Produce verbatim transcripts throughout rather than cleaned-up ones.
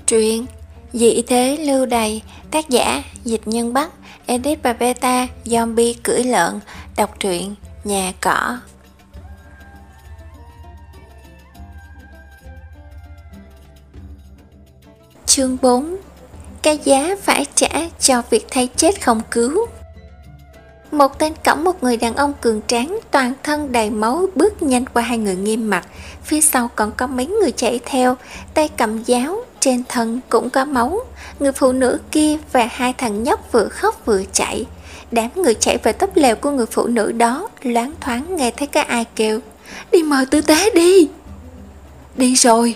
Truyện Dị thế lưu đày, tác giả Dịch Nhân Bắc, edit và beta Zombie cưỡi lợn. Đọc truyện Nhà Cỏ. Chương bốn. Cái giá phải trả cho việc thay chết không cứu. Một tên cõng một người đàn ông cường tráng, toàn thân đầy máu bước nhanh qua hai người nghiêm mặt. Phía sau còn có mấy người chạy theo, tay cầm giáo, trên thân cũng có máu. Người phụ nữ kia và hai thằng nhóc vừa khóc vừa chạy. Đám người chạy về túp lều của người phụ nữ đó, loáng thoáng nghe thấy có ai kêu: "Đi mời tư tế đi." "Đi rồi."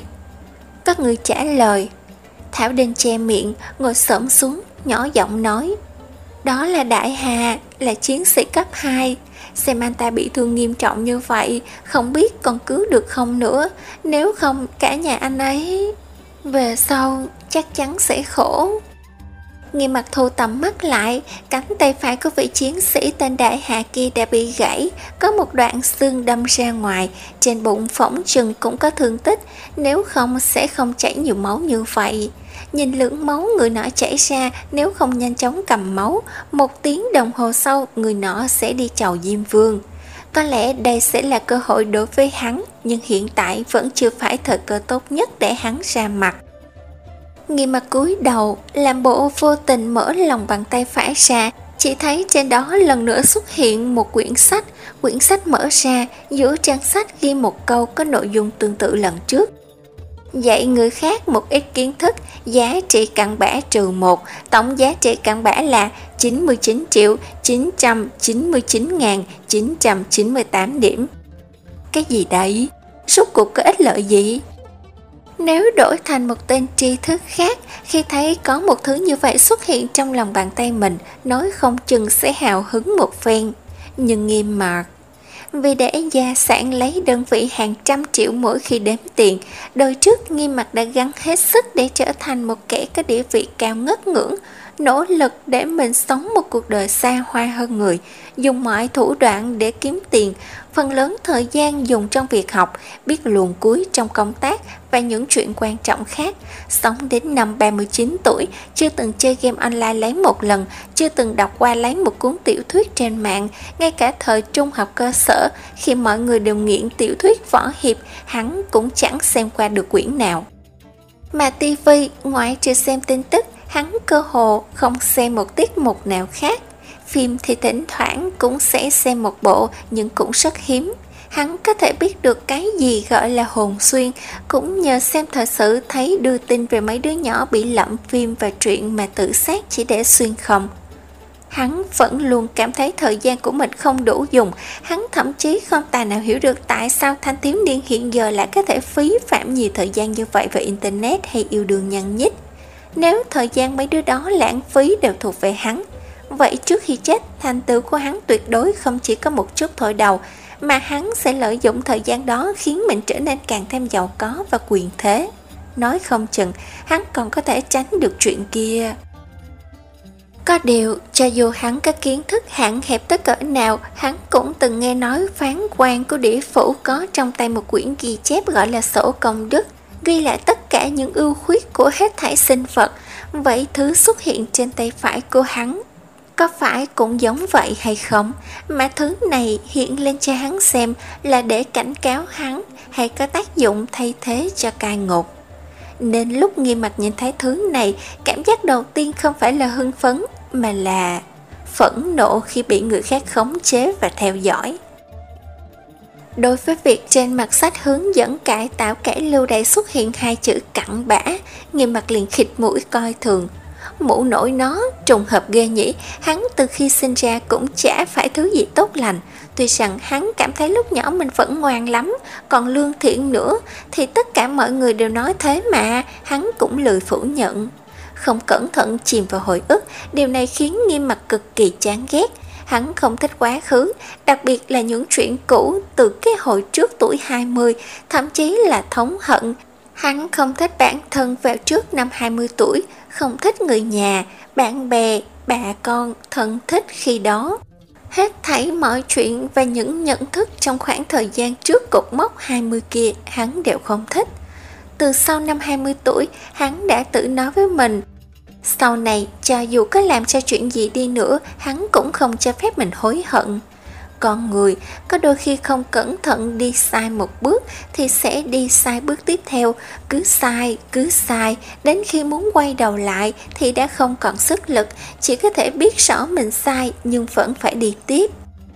Có người trả lời. Thảo Đinh che miệng, ngồi xổm xuống, nhỏ giọng nói: "Đó là Đại Hà, là chiến sĩ cấp hai. Xem anh ta bị thương nghiêm trọng như vậy, không biết còn cứu được không nữa. Nếu không, cả nhà anh ấy về sau chắc chắn sẽ khổ." Nghiêm Mặt thu tầm mắt lại, cánh tay phải của vị chiến sĩ tên Đại Hà kia đã bị gãy, có một đoạn xương đâm ra ngoài, trên bụng phỏng chừng cũng có thương tích, nếu không sẽ không chảy nhiều máu như vậy. Nhìn lượng máu người nọ chảy ra, nếu không nhanh chóng cầm máu, một tiếng đồng hồ sau người nọ sẽ đi chầu Diêm Vương. Có lẽ đây sẽ là cơ hội đối với hắn, nhưng hiện tại vẫn chưa phải thời cơ tốt nhất để hắn ra mặt. Nghiêm Mặt cúi đầu, làm bộ vô tình mở lòng bàn tay phải ra, chỉ thấy trên đó lần nữa xuất hiện một quyển sách. Quyển sách mở ra, giữa trang sách ghi một câu có nội dung tương tự lần trước: dạy người khác một ít kiến thức, giá trị cặn bã trừ một, tổng giá trị cặn bã là chín mươi chín triệu chín trăm chín mươi chín nghìn chín trăm chín mươi tám điểm. Cái gì đấy? Rốt cuộc có ích lợi gì? Nếu đổi thành một tên tri thức khác, khi thấy có một thứ như vậy xuất hiện trong lòng bàn tay mình, nói không chừng sẽ hào hứng một phen. Nhưng Nghiêm Mặt, vì để gia sản lấy đơn vị hàng trăm triệu mỗi khi đếm tiền, đời trước Nghiêm Mặt đã gắng hết sức để trở thành một kẻ có địa vị cao ngất ngưỡng, nỗ lực để mình sống một cuộc đời xa hoa hơn người, dùng mọi thủ đoạn để kiếm tiền, phần lớn thời gian dùng trong việc học, biết luồn cuối trong công tác và những chuyện quan trọng khác. Sống đến năm ba mươi chín tuổi, chưa từng chơi game online lấy một lần, chưa từng đọc qua lấy một cuốn tiểu thuyết trên mạng. Ngay cả thời trung học cơ sở, khi mọi người đều nghiện tiểu thuyết võ hiệp, hắn cũng chẳng xem qua được quyển nào. Mà tivi, ngoại trừ xem tin tức, hắn cơ hồ không xem một tiết mục nào khác. Phim thì thỉnh thoảng cũng sẽ xem một bộ, nhưng cũng rất hiếm. Hắn có thể biết được cái gì gọi là hồn xuyên, cũng nhờ xem thời sự thấy đưa tin về mấy đứa nhỏ bị lậm phim và truyện mà tự sát chỉ để xuyên không. Hắn vẫn luôn cảm thấy thời gian của mình không đủ dùng. Hắn thậm chí không tài nào hiểu được tại sao thanh thiếu niên hiện giờ lại có thể phí phạm nhiều thời gian như vậy vào internet hay yêu đương nhăn nhít. Nếu thời gian mấy đứa đó lãng phí đều thuộc về hắn, vậy trước khi chết, thành tựu của hắn tuyệt đối không chỉ có một chút thổi đầu, mà hắn sẽ lợi dụng thời gian đó khiến mình trở nên càng thêm giàu có và quyền thế. Nói không chừng, hắn còn có thể tránh được chuyện kia. Có điều, cho dù hắn có kiến thức hạn hẹp tới cỡ nào, hắn cũng từng nghe nói phán quan của đĩa phủ có trong tay một quyển ghi chép gọi là sổ công đức, ghi lại tất cả những ưu khuyết của hết thảy sinh vật. Vậy thứ xuất hiện trên tay phải của hắn có phải cũng giống vậy hay không? Mà thứ này hiện lên cho hắn xem là để cảnh cáo hắn, hay có tác dụng thay thế cho cai ngục? Nên lúc Nghiêm Mặt nhìn thấy thứ này, cảm giác đầu tiên không phải là hưng phấn, mà là phẫn nộ khi bị người khác khống chế và theo dõi. Đối với việc trên mặt sách hướng dẫn cải tạo kẻ lưu đày xuất hiện hai chữ cặn bã, Nghiêm Mặt liền khịt mũi coi thường. Mụ nổi nó, trùng hợp ghê nhỉ, hắn từ khi sinh ra cũng chả phải thứ gì tốt lành. Tuy rằng hắn cảm thấy lúc nhỏ mình vẫn ngoan lắm, còn lương thiện nữa, thì tất cả mọi người đều nói thế mà, hắn cũng lười phủ nhận. Không cẩn thận chìm vào hồi ức, điều này khiến Nghiêm Mặt cực kỳ chán ghét. Hắn không thích quá khứ, đặc biệt là những chuyện cũ từ cái hồi trước tuổi hai mươi, thậm chí là thống hận. Hắn không thích bản thân vào trước năm hai mươi tuổi, không thích người nhà, bạn bè, bà con, thân thích khi đó. Hết thảy mọi chuyện và những nhận thức trong khoảng thời gian trước cột mốc hai mươi kia, hắn đều không thích. từ sau năm hai mươi tuổi, hắn đã tự nói với mình, sau này cho dù có làm cho chuyện gì đi nữa, hắn cũng không cho phép mình hối hận. Con người có đôi khi không cẩn thận đi sai một bước thì sẽ đi sai bước tiếp theo, cứ sai, cứ sai, đến khi muốn quay đầu lại thì đã không còn sức lực, chỉ có thể biết rõ mình sai nhưng vẫn phải đi tiếp.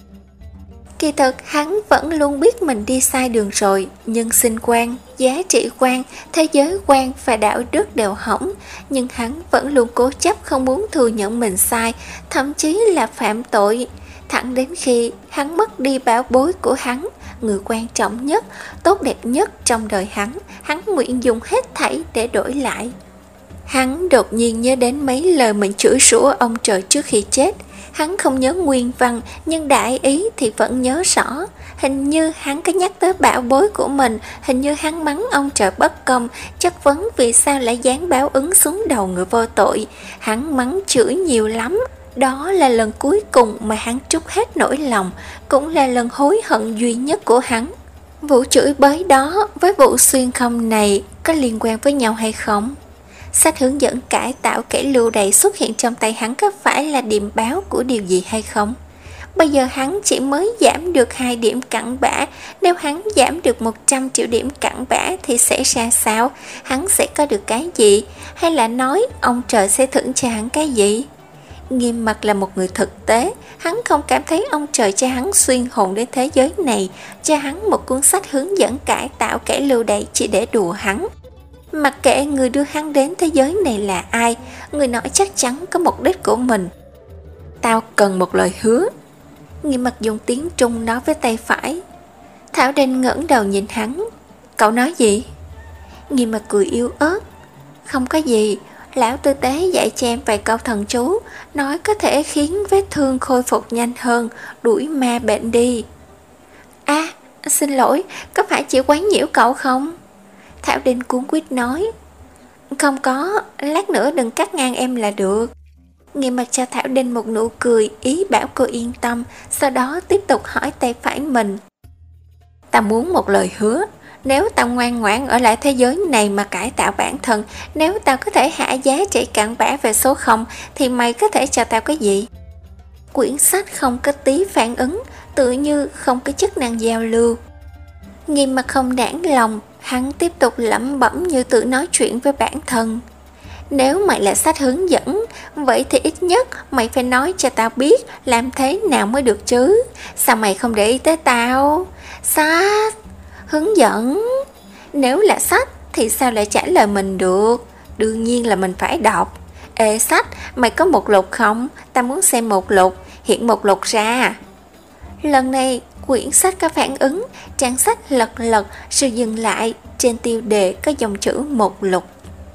Kỳ thực hắn vẫn luôn biết mình đi sai đường rồi, nhân sinh quan, giá trị quan, thế giới quan và đạo đức đều hỏng, nhưng hắn vẫn luôn cố chấp không muốn thừa nhận mình sai, thậm chí là phạm tội. Thẳng đến khi hắn mất đi bảo bối của hắn, người quan trọng nhất, tốt đẹp nhất trong đời hắn, hắn nguyện dùng hết thảy để đổi lại. Hắn đột nhiên nhớ đến mấy lời mình chửi rủa ông trời trước khi chết. Hắn không nhớ nguyên văn, nhưng đại ý thì vẫn nhớ rõ. Hình như hắn có nhắc tới bảo bối của mình, hình như hắn mắng ông trời bất công, chất vấn vì sao lại giáng báo ứng xuống đầu người vô tội. Hắn mắng chửi nhiều lắm. Đó là lần cuối cùng mà hắn trút hết nỗi lòng, cũng là lần hối hận duy nhất của hắn. Vụ chửi bới đó với vụ xuyên không này có liên quan với nhau hay không? Sách hướng dẫn cải tạo kẻ lưu đày xuất hiện trong tay hắn có phải là điểm báo của điều gì hay không? Bây giờ hắn chỉ mới giảm được hai điểm cặn bã, nếu hắn giảm được một trăm triệu điểm cặn bã thì sẽ ra sao? Hắn sẽ có được cái gì? Hay là nói ông trời sẽ thưởng cho hắn cái gì? Nghiêm Mặt là một người thực tế, hắn không cảm thấy ông trời cho hắn xuyên hồn đến thế giới này, cho hắn một cuốn sách hướng dẫn cải tạo kẻ lưu đày chỉ để đùa hắn. Mặc kệ người đưa hắn đến thế giới này là ai, người nói chắc chắn có mục đích của mình. Tao cần một lời hứa. Nghiêm Mặt dùng tiếng Trung nói với tay phải. Thảo Đinh ngẩng đầu nhìn hắn. Cậu nói gì? Nghiêm Mặt cười yếu ớt. Không có gì, lão tư tế dạy cho em vài câu thần chú, nói có thể khiến vết thương khôi phục nhanh hơn, đuổi ma bệnh đi. À, xin lỗi, có phải chỉ quấy nhiễu cậu không? Thảo Đinh cuống quýt nói. Không có, lát nữa đừng cắt ngang em là được. Nghiêm Mặt cho Thảo Đinh một nụ cười, ý bảo cô yên tâm, sau đó tiếp tục hỏi tay phải mình. Ta muốn một lời hứa, nếu tao ngoan ngoãn ở lại thế giới này mà cải tạo bản thân, nếu tao có thể hạ giá trị cặn bã về số không, thì mày có thể cho tao cái gì? Quyển sách không có tí phản ứng, tự như không có chức năng giao lưu. Nghiêm Mặt không nản lòng, hắn tiếp tục lẩm bẩm như tự nói chuyện với bản thân. Nếu mày là sách hướng dẫn, vậy thì ít nhất mày phải nói cho tao biết làm thế nào mới được chứ. Sao mày không để ý tới tao? Sách hướng dẫn. Nếu là sách thì sao lại trả lời mình được? Đương nhiên là mình phải đọc. Ê sách, mày có một lục không? Tao muốn xem một lục, hiện một lục ra. Lần này quyển sách có phản ứng, trang sách lật lật rồi dừng lại, trên tiêu đề có dòng chữ một lục.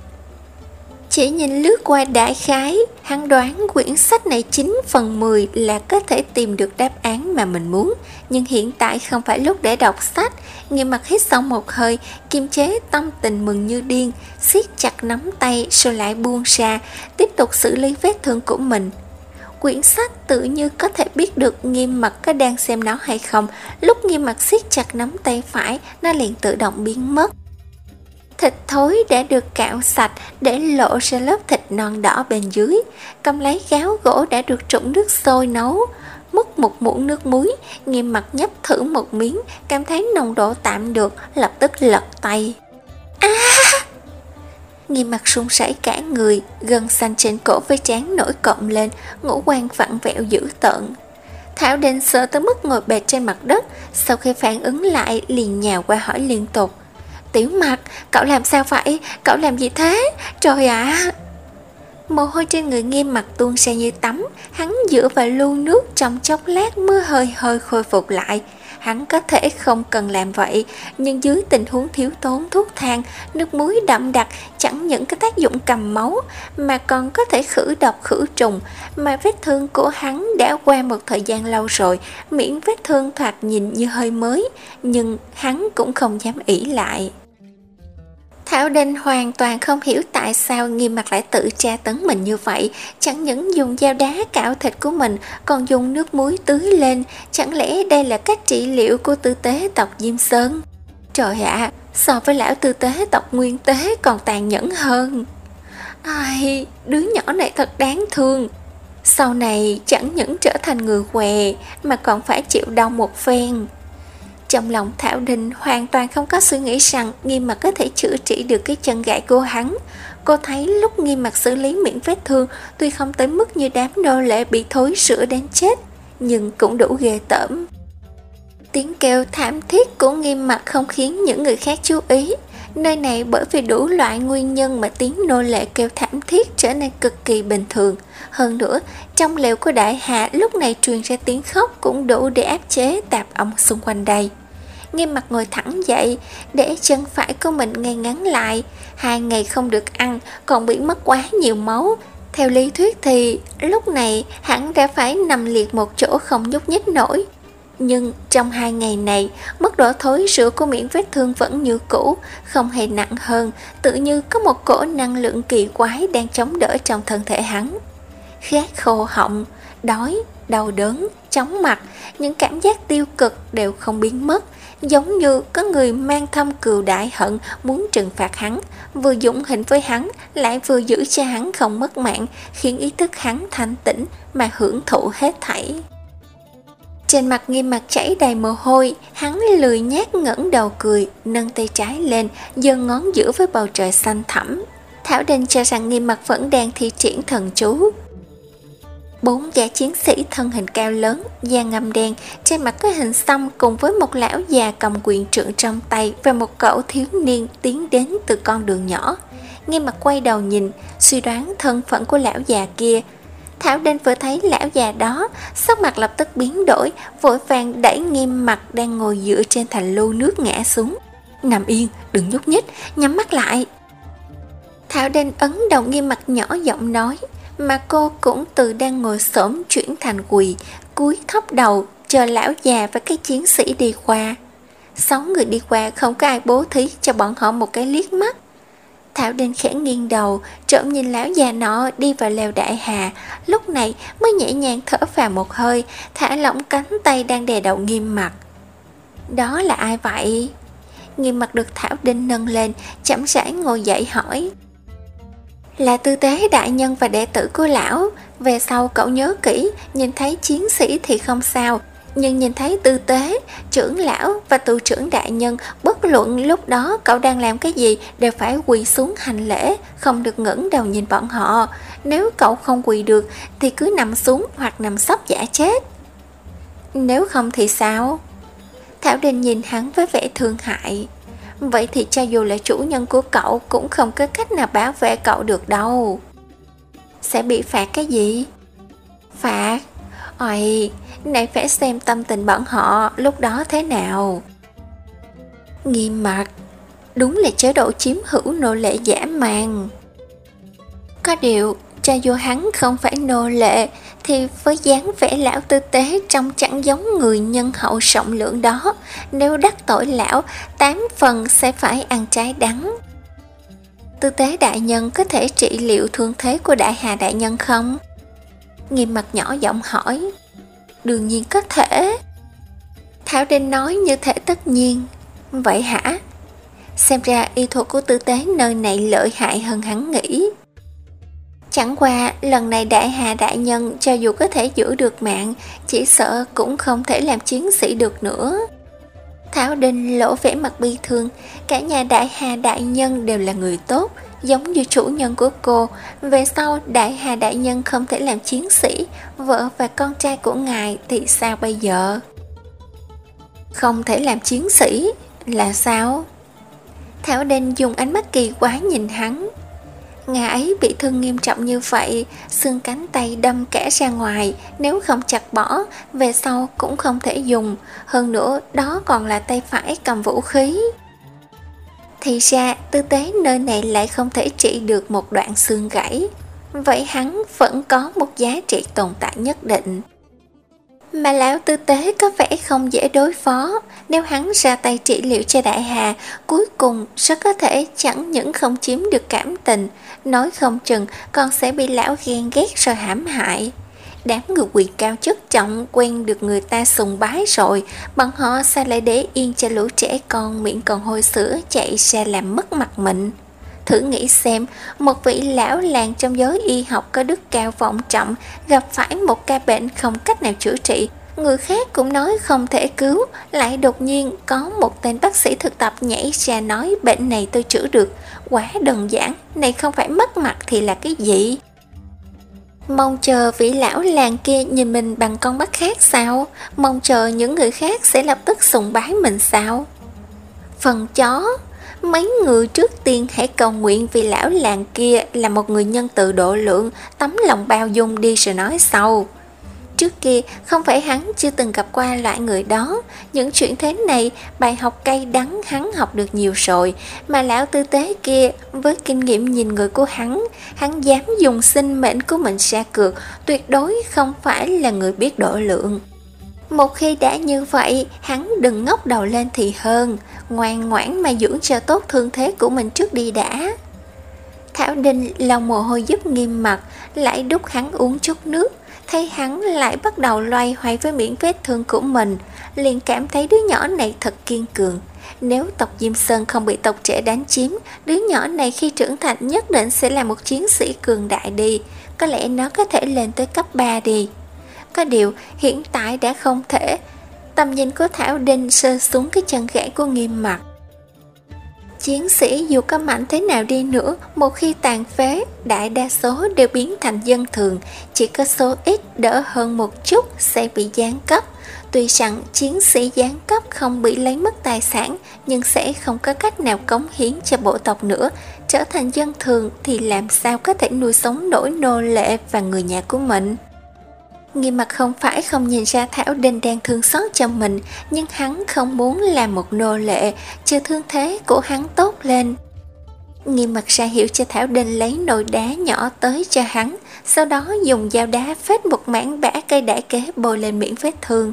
Chỉ nhìn lướt qua đại khái, hắn đoán quyển sách này chín phần mười là có thể tìm được đáp án mà mình muốn. Nhưng hiện tại không phải lúc để đọc sách. Nghiêm Mặt hít sâu một hơi, kiềm chế tâm tình mừng như điên, siết chặt nắm tay rồi lại buông ra, tiếp tục xử lý vết thương của mình. Quyển sách tự như có thể biết được Nghiêm Mặt có đang xem nó hay không. Lúc Nghiêm Mặt siết chặt nắm tay phải, nó liền tự động biến mất. Thịt thối đã được cạo sạch để lộ ra lớp thịt non đỏ bên dưới. Cầm lấy gáo gỗ đã được trụng nước sôi nấu, múc một muỗng nước muối. Nghiêm Mặt nhấp thử một miếng, cảm thấy nồng độ tạm được, lập tức lật tay. À! Nghiêm Mặt run rẩy cả người, gân xanh trên cổ với trán nổi cộm lên, ngũ quan vặn vẹo dữ tợn. Thảo Đinh sợ tới mức ngồi bệt trên mặt đất, sau khi phản ứng lại liền nhào qua hỏi liên tục. Tiểu Mặt, cậu làm sao vậy? Cậu làm gì thế? Trời ạ! À! Mồ hôi trên người Nghiêm Mặt tuôn ra như tắm, hắn dựa vào lu nước trong chốc lát mới hơi hơi khôi phục lại. Hắn có thể không cần làm vậy, nhưng dưới tình huống thiếu tốn thuốc thang, nước muối đậm đặc chẳng những có tác dụng cầm máu mà còn có thể khử độc khử trùng, mà vết thương của hắn đã qua một thời gian lâu rồi, miễn vết thương thoạt nhìn như hơi mới, nhưng hắn cũng không dám ỷ lại. Thảo Đinh hoàn toàn không hiểu tại sao Nghiêm Mặt lại tự tra tấn mình như vậy, chẳng những dùng dao đá cạo thịt của mình, còn dùng nước muối tưới lên, chẳng lẽ đây là cách trị liệu của tư tế tộc Diêm Sơn? Trời ạ, à, so với lão tư tế tộc Nguyên Tế còn tàn nhẫn hơn. Ai, đứa nhỏ này thật đáng thương. Sau này chẳng những trở thành người què mà còn phải chịu đau một phen. Trong lòng Thảo Đình hoàn toàn không có suy nghĩ rằng Nghiêm Mặc có thể chữa trị được cái chân gãy của hắn. Cô thấy lúc Nghiêm Mặc xử lý miệng vết thương, tuy không tới mức như đám nô lệ bị thối rữa đến chết, nhưng cũng đủ ghê tởm. Tiếng kêu thảm thiết của Nghiêm Mặc không khiến những người khác chú ý. Nơi này bởi vì đủ loại nguyên nhân mà tiếng nô lệ kêu thảm thiết trở nên cực kỳ bình thường. Hơn nữa, trong lều của đại hạ lúc này truyền ra tiếng khóc cũng đủ để áp chế tạp âm xung quanh đây. Nghiêm Mặc ngồi thẳng dậy, để chân phải của mình ngay ngắn lại. Hai ngày không được ăn, còn bị mất quá nhiều máu. Theo lý thuyết thì lúc này hắn đã phải nằm liệt một chỗ không nhúc nhích nổi. Nhưng trong hai ngày này, mức độ thối rữa của miệng vết thương vẫn như cũ, không hề nặng hơn, tự như có một cỗ năng lượng kỳ quái đang chống đỡ trong thân thể hắn. Khát khô họng, đói, đau đớn, chóng mặt, những cảm giác tiêu cực đều không biến mất, giống như có người mang thâm cừu đại hận muốn trừng phạt hắn, vừa dũng hình với hắn, lại vừa giữ cho hắn không mất mạng, khiến ý thức hắn thanh tĩnh mà hưởng thụ hết thảy. Trên mặt Nghiêm Mặc chảy đầy mồ hôi, hắn lười nhác ngẩng đầu cười, nâng tay trái lên, giơ ngón giữa với bầu trời xanh thẳm. Thảo Đình cho rằng Nghiêm Mặc vẫn đang thi triển thần chú. Bốn gã chiến sĩ thân hình cao lớn, da ngăm đen, trên mặt có hình xăm cùng với một lão già cầm quyền trượng trong tay và một cậu thiếu niên tiến đến từ con đường nhỏ. Nghiêm Mặc quay đầu nhìn, suy đoán thân phận của lão già kia. Thảo Đình vừa thấy lão già đó, sắc mặt lập tức biến đổi, vội vàng đẩy Nghiêm Mặc đang ngồi dựa trên thành lưu nước ngã xuống. Nằm yên, đừng nhúc nhích, nhắm mắt lại. Thảo Đình ấn đầu Nghiêm Mặc nhỏ giọng nói, mà cô cũng từ đang ngồi xổm chuyển thành quỳ, cúi thấp đầu chờ lão già và cái chiến sĩ đi qua. Sáu người đi qua không có ai bố thí cho bọn họ một cái liếc mắt. Thảo Đình khẽ nghiêng đầu, trộm nhìn lão già nọ đi vào lều đại hà, lúc này mới nhẹ nhàng thở phào một hơi, thả lỏng cánh tay đang đè đầu Nghiêm Mặc. Đó là ai vậy? Nghiêm Mặc được Thảo Đình nâng lên, chậm rãi ngồi dậy hỏi. Là tư tế đại nhân và đệ tử của lão. Về sau cậu nhớ kỹ, nhìn thấy chiến sĩ thì không sao, nhưng nhìn thấy tư tế, trưởng lão và tù trưởng đại nhân, bất luận lúc đó cậu đang làm cái gì đều phải quỳ xuống hành lễ, không được ngẩng đầu nhìn bọn họ. Nếu cậu không quỳ được thì cứ nằm xuống hoặc nằm sấp giả chết. Nếu không thì sao? Thảo Đình nhìn hắn với vẻ thương hại. Vậy thì cho dù là chủ nhân của cậu cũng không có cách nào bảo vệ cậu được đâu. Sẽ bị phạt cái gì? Phạt? Ôi, này phải xem tâm tình bọn họ lúc đó thế nào. Nghiêm Mặc, đúng là chế độ chiếm hữu nô lệ dã man. Có điều, cho dù hắn không phải nô lệ, thì với dáng vẻ lão tư tế trông chẳng giống người nhân hậu rộng lượng đó, nếu đắc tội lão, tám phần sẽ phải ăn trái đắng. Tư tế đại nhân có thể trị liệu thương thế của đại hà đại nhân không? Nghiêm Mặc nhỏ giọng hỏi. Đương nhiên có thể. Thảo Đình nói như thể tất nhiên. Vậy hả? Xem ra y thuật của tư tế nơi này lợi hại hơn hắn nghĩ. Chẳng qua lần này đại hà đại nhân cho dù có thể giữ được mạng, chỉ sợ cũng không thể làm chiến sĩ được nữa. Thảo Đình lộ vẻ mặt bi thương. Cả nhà đại hà đại nhân đều là người tốt, giống như chủ nhân của cô. Về sau đại hà đại nhân không thể làm chiến sĩ, vợ và con trai của ngài thì sao bây giờ? Không thể làm chiến sĩ là sao? Thảo Đình dùng ánh mắt kỳ quái nhìn hắn. Ngài ấy bị thương nghiêm trọng như vậy, xương cánh tay đâm cả ra ngoài, nếu không chặt bỏ, về sau cũng không thể dùng. Hơn nữa, đó còn là tay phải cầm vũ khí. Thì ra, tư tế nơi này lại không thể trị được một đoạn xương gãy. Vậy hắn vẫn có một giá trị tồn tại nhất định. Mà lão tư tế có vẻ không dễ đối phó. Nếu hắn ra tay trị liệu cho đại hà, cuối cùng rất có thể chẳng những không chiếm được cảm tình, nói không chừng còn sẽ bị lão ghen ghét rồi hãm hại. đám người quyền cao chức trọng quen được người ta sùng bái rồi, bọn họ sao lại để yên cho lũ trẻ con miệng còn hôi sữa chạy ra làm mất mặt mình. Thử nghĩ xem, một vị lão làng trong giới y học có đức cao vọng trọng gặp phải một ca bệnh không cách nào chữa trị, người khác cũng nói không thể cứu, lại đột nhiên có một tên bác sĩ thực tập nhảy ra nói bệnh này tôi chữa được. Quá đơn giản, này không phải mất mặt thì là cái gì? Mong chờ vị lão làng kia nhìn mình bằng con mắt khác sao? Mong chờ những người khác sẽ lập tức sùng bái mình sao? Phần chó, mấy người trước tiên hãy cầu nguyện vì lão làng kia là một người nhân từ độ lượng, tấm lòng bao dung đi rồi nói sau. Trước kia không phải hắn chưa từng gặp qua loại người đó, những chuyện thế này bài học cay đắng hắn học được nhiều rồi, mà lão tư tế kia với kinh nghiệm nhìn người của hắn, hắn dám dùng sinh mệnh của mình ra cược, tuyệt đối không phải là người biết độ lượng. Một khi đã như vậy, hắn đừng ngóc đầu lên thì hơn, ngoan ngoãn mà dưỡng cho tốt thương thế của mình trước đi đã. Thảo Đinh lau mồ hôi giúp Nghiêm Mặc, lại đút hắn uống chút nước, thấy hắn lại bắt đầu loay hoay với miệng vết thương của mình, liền cảm thấy đứa nhỏ này thật kiên cường. Nếu tộc Diêm Sơn không bị tộc trẻ đánh chiếm, đứa nhỏ này khi trưởng thành nhất định sẽ là một chiến sĩ cường đại đi, có lẽ nó có thể lên tới cấp ba đi. Có điều hiện tại đã không thể. Tầm nhìn của Thảo Đinh sơ xuống cái chân gãy của Nghiêm Mặc. Chiến sĩ dù có mạnh thế nào đi nữa, một khi tàn phế, đại đa số đều biến thành dân thường, chỉ có số ít đỡ hơn một chút sẽ bị giáng cấp. Tuy rằng chiến sĩ giáng cấp không bị lấy mất tài sản, nhưng sẽ không có cách nào cống hiến cho bộ tộc nữa. Trở thành dân thường thì làm sao có thể nuôi sống nổi nô lệ và người nhà của mình. Nghiêm Mặc không phải không nhìn ra Thảo Đinh đang thương xót cho mình, nhưng hắn không muốn làm một nô lệ, chờ thương thế của hắn tốt lên. Nghiêm Mặc ra hiệu cho Thảo Đinh lấy nồi đá nhỏ tới cho hắn, sau đó dùng dao đá phết một mảng bã cây đại kế bôi lên miệng vết thương.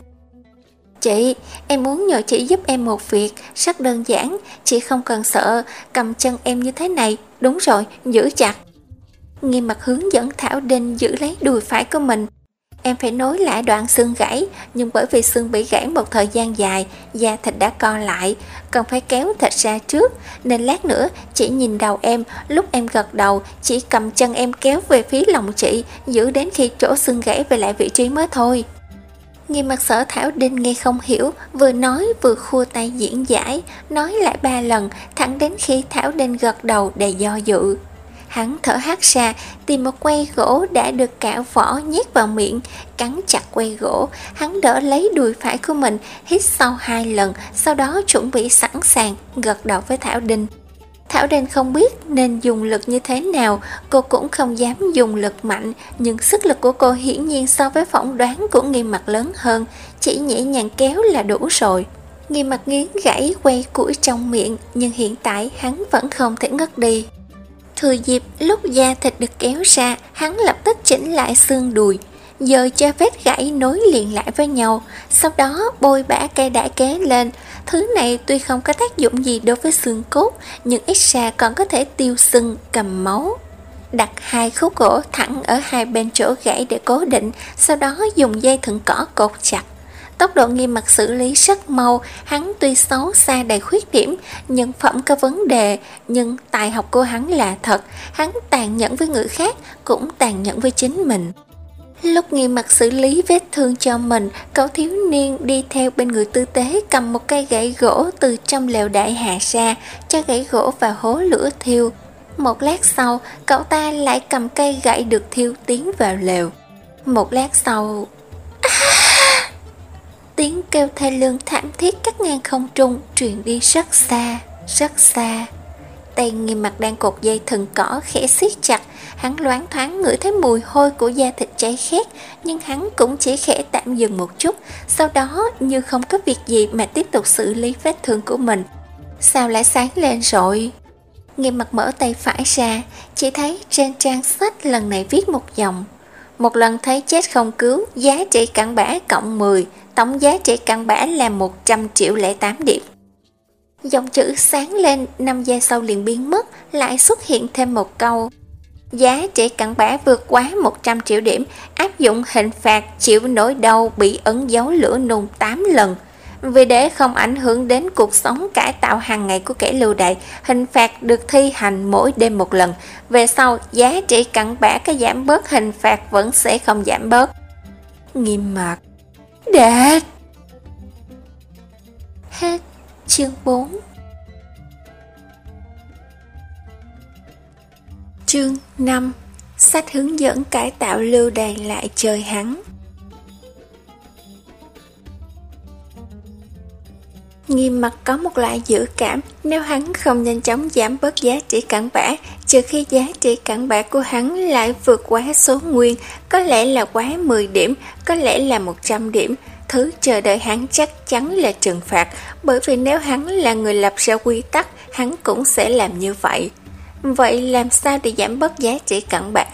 Chị, em muốn nhờ chị giúp em một việc, rất đơn giản, chị không cần sợ, cầm chân em như thế này, đúng rồi, giữ chặt. Nghiêm Mặc hướng dẫn Thảo Đinh giữ lấy đùi phải của mình. Em phải nối lại đoạn xương gãy, nhưng bởi vì xương bị gãy một thời gian dài, da thịt đã co lại, cần phải kéo thịt ra trước, nên lát nữa chỉ nhìn đầu em, lúc em gật đầu, chỉ cầm chân em kéo về phía lòng chị, giữ đến khi chỗ xương gãy về lại vị trí mới thôi. Nghiêm Mặc sợ Thảo Đinh nghe không hiểu, vừa nói vừa khua tay diễn giải, nói lại ba lần, thẳng đến khi Thảo Đinh gật đầu đầy do dự. Hắn thở hắt ra, tìm một que gỗ đã được cạo vỏ nhét vào miệng, cắn chặt que gỗ. Hắn đỡ lấy đùi phải của mình, hít sâu hai lần, sau đó chuẩn bị sẵn sàng, gật đầu với Thảo Đinh. Thảo Đinh không biết nên dùng lực như thế nào, cô cũng không dám dùng lực mạnh, nhưng sức lực của cô hiển nhiên so với phỏng đoán của Nghiêm Mặc lớn hơn, chỉ nhẹ nhàng kéo là đủ rồi. Nghiêm Mặc nghiến gãy que củi trong miệng, nhưng hiện tại hắn vẫn không thể ngất đi. Thừa dịp lúc da thịt được kéo ra, hắn lập tức chỉnh lại xương đùi, giờ cho vết gãy nối liền lại với nhau, sau đó bôi bã cây đại kế lên. Thứ này tuy không có tác dụng gì đối với xương cốt, nhưng ít ra còn có thể tiêu sưng, cầm máu. Đặt hai khúc gỗ thẳng ở hai bên chỗ gãy để cố định, sau đó dùng dây thừng cỏ cột chặt. Tốc độ Nghiêm Mặc xử lý rất mau, hắn tuy xấu xa đầy khuyết điểm, nhân phẩm có vấn đề, nhưng tài học của hắn là thật, hắn tàn nhẫn với người khác, cũng tàn nhẫn với chính mình. Lúc Nghiêm Mặc xử lý vết thương cho mình, cậu thiếu niên đi theo bên người tư tế cầm một cây gậy gỗ từ trong lều đại hạ ra, cho gãy gỗ vào hố lửa thiêu. Một lát sau, cậu ta lại cầm cây gậy được thiêu tiến vào lều. Một lát sau... Tiếng kêu thê lương thảm thiết cắt ngang không trung, truyền đi rất xa, rất xa. Tay Nghiêm Mặc đang cột dây thừng cỏ khẽ siết chặt, hắn loáng thoáng ngửi thấy mùi hôi của da thịt cháy khét, nhưng hắn cũng chỉ khẽ tạm dừng một chút, sau đó như không có việc gì mà tiếp tục xử lý vết thương của mình. Sao lại sáng lên rồi? Nghiêm Mặc mở tay phải ra, chỉ thấy trên trang sách lần này viết một dòng. Một lần thấy chết không cứu, giá trị cặn bã cộng mười, tổng giá trị cặn bã là một trăm triệu lẻ tám điểm. Dòng chữ sáng lên, năm giây sau liền biến mất, lại xuất hiện thêm một câu. giá trị cặn bã vượt quá một trăm triệu điểm, áp dụng hình phạt chịu nỗi đau bị ấn dấu lửa nung tám lần. Vì để không ảnh hưởng đến cuộc sống cải tạo hàng ngày của kẻ lưu đày, hình phạt được thi hành mỗi đêm một lần. Về sau, giá trị cặn bã có giảm bớt, hình phạt vẫn sẽ không giảm bớt. Nghiêm mặt. Đạt. Hết chương bốn. Chương năm. Sách hướng dẫn cải tạo lưu đày lại chơi hắn. Nghiêm mặt có một loại dự cảm, nếu hắn không nhanh chóng giảm bớt giá trị cặn bã, trừ khi giá trị cặn bã của hắn lại vượt quá số nguyên, có lẽ là quá mười điểm, có lẽ là một trăm điểm, thứ chờ đợi hắn chắc chắn là trừng phạt, bởi vì nếu hắn là người lập ra quy tắc, hắn cũng sẽ làm như vậy. Vậy làm sao để giảm bớt giá trị cặn bã?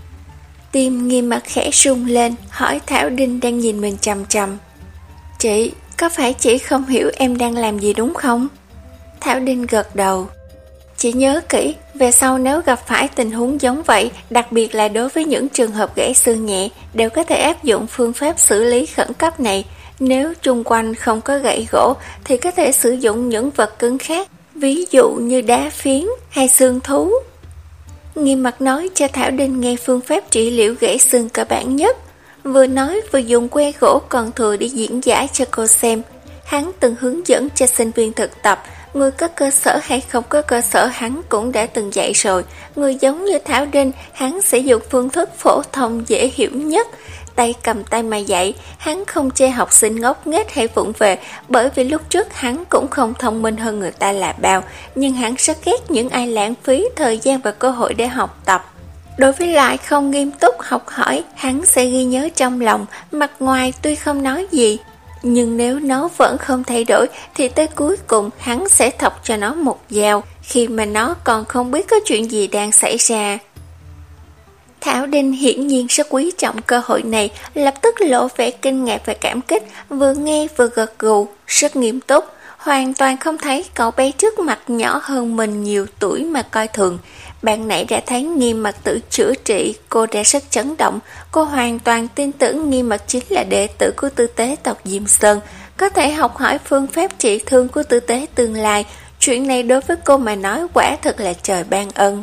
Tim Nghiêm mặt khẽ rung lên, hỏi Thảo Đinh đang nhìn mình chằm chằm. Chị, có phải chị không hiểu em đang làm gì đúng không? Thảo Đinh gật đầu. Chị nhớ kỹ, về sau nếu gặp phải tình huống giống vậy, đặc biệt là đối với những trường hợp gãy xương nhẹ, đều có thể áp dụng phương pháp xử lý khẩn cấp này. Nếu chung quanh không có gậy gỗ, thì có thể sử dụng những vật cứng khác, ví dụ như đá phiến hay xương thú. Nghiêm mặt nói cho Thảo Đinh nghe phương pháp trị liệu gãy xương cơ bản nhất. Vừa nói vừa dùng que gỗ còn thừa để diễn giải cho cô xem. Hắn từng hướng dẫn cho sinh viên thực tập, người có cơ sở hay không có cơ sở hắn cũng đã từng dạy rồi. Người giống như Thảo Đinh, hắn sẽ dùng phương thức phổ thông dễ hiểu nhất, tay cầm tay mà dạy. Hắn không chê học sinh ngốc nghếch hay vụng về, bởi vì lúc trước hắn cũng không thông minh hơn người ta là bao, nhưng hắn rất ghét những ai lãng phí thời gian và cơ hội để học tập. Đối với loại không nghiêm túc học hỏi, hắn sẽ ghi nhớ trong lòng, mặt ngoài tuy không nói gì, nhưng nếu nó vẫn không thay đổi thì tới cuối cùng hắn sẽ thọc cho nó một dao, khi mà nó còn không biết có chuyện gì đang xảy ra. Thảo Đinh hiển nhiên rất quý trọng cơ hội này, lập tức lộ vẻ kinh ngạc và cảm kích, vừa nghe vừa gật gù, rất nghiêm túc, hoàn toàn không thấy cậu bé trước mặt nhỏ hơn mình nhiều tuổi mà coi thường. Bạn nãy đã thấy Nghiêm mặt tự chữa trị, cô đã rất chấn động, cô hoàn toàn tin tưởng Nghiêm mặt chính là đệ tử của tư tế tộc Diêm Sơn, có thể học hỏi phương pháp trị thương của tư tế tương lai. Chuyện này đối với cô mà nói quả thật là trời ban ân.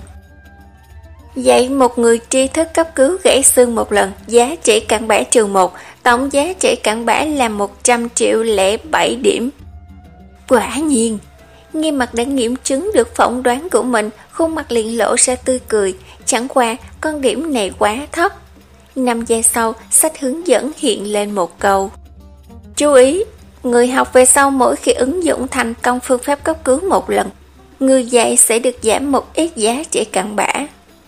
Dạy một người tri thức cấp cứu gãy xương một lần, giá trị cặn bã trừ một, tổng giá trị cặn bã là một trăm triệu lẻ bảy điểm. Quả nhiên, Nghiêm mặt đã nghiệm chứng được phỏng đoán của mình, khuôn mặt liền lộ ra tươi cười, chẳng qua con điểm này quá thấp. Năm giây sau, sách hướng dẫn hiện lên một câu. Chú ý, người học về sau mỗi khi ứng dụng thành công phương pháp cấp cứu một lần, người dạy sẽ được giảm một ít giá trị cặn bã.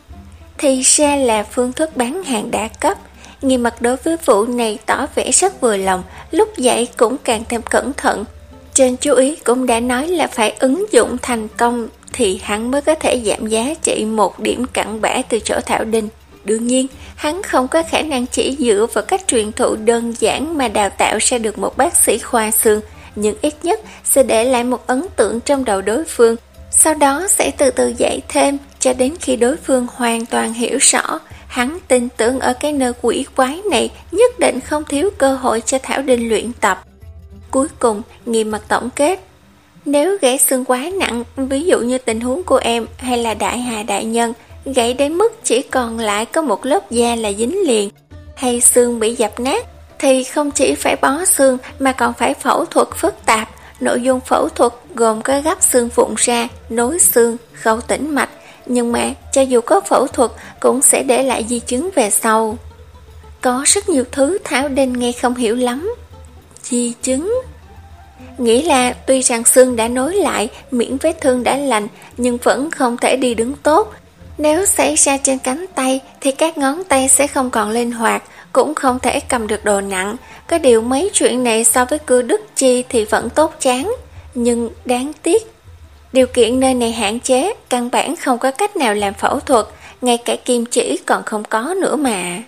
Thì ra là phương thức bán hàng đa cấp. Nghiêm mặt đối với vụ này tỏ vẻ rất vừa lòng, lúc dạy cũng càng thêm cẩn thận. Trên chú ý cũng đã nói là phải ứng dụng thành công thì hắn mới có thể giảm giá trị một điểm cặn bã từ chỗ Thảo Đinh. Đương nhiên, hắn không có khả năng chỉ dựa vào cách truyền thụ đơn giản mà đào tạo ra được một bác sĩ khoa xương, nhưng ít nhất sẽ để lại một ấn tượng trong đầu đối phương. Sau đó sẽ từ từ dạy thêm cho đến khi đối phương hoàn toàn hiểu rõ. Hắn tin tưởng ở cái nơi quỷ quái này nhất định không thiếu cơ hội cho Thảo Đinh luyện tập. Cuối cùng, Nghiêm mặt tổng kết. Nếu gãy xương quá nặng, ví dụ như tình huống của em hay là Đại Hà đại nhân, gãy đến mức chỉ còn lại có một lớp da là dính liền, hay xương bị dập nát, thì không chỉ phải bó xương mà còn phải phẫu thuật phức tạp. Nội dung phẫu thuật gồm có gấp xương vụn ra, nối xương, khâu tĩnh mạch, nhưng mà cho dù có phẫu thuật cũng sẽ để lại di chứng về sau. Có rất nhiều thứ Thảo Đinh nghe không hiểu lắm. Di chứng? Nghĩ là tuy rằng xương đã nối lại, miễn vết thương đã lành, nhưng vẫn không thể đi đứng tốt. Nếu xảy ra trên cánh tay thì các ngón tay sẽ không còn linh hoạt, cũng không thể cầm được đồ nặng. Có điều mấy chuyện này so với cưa đứt chi thì vẫn tốt chán. Nhưng đáng tiếc, điều kiện nơi này hạn chế, căn bản không có cách nào làm phẫu thuật, ngay cả kim chỉ còn không có nữa mà.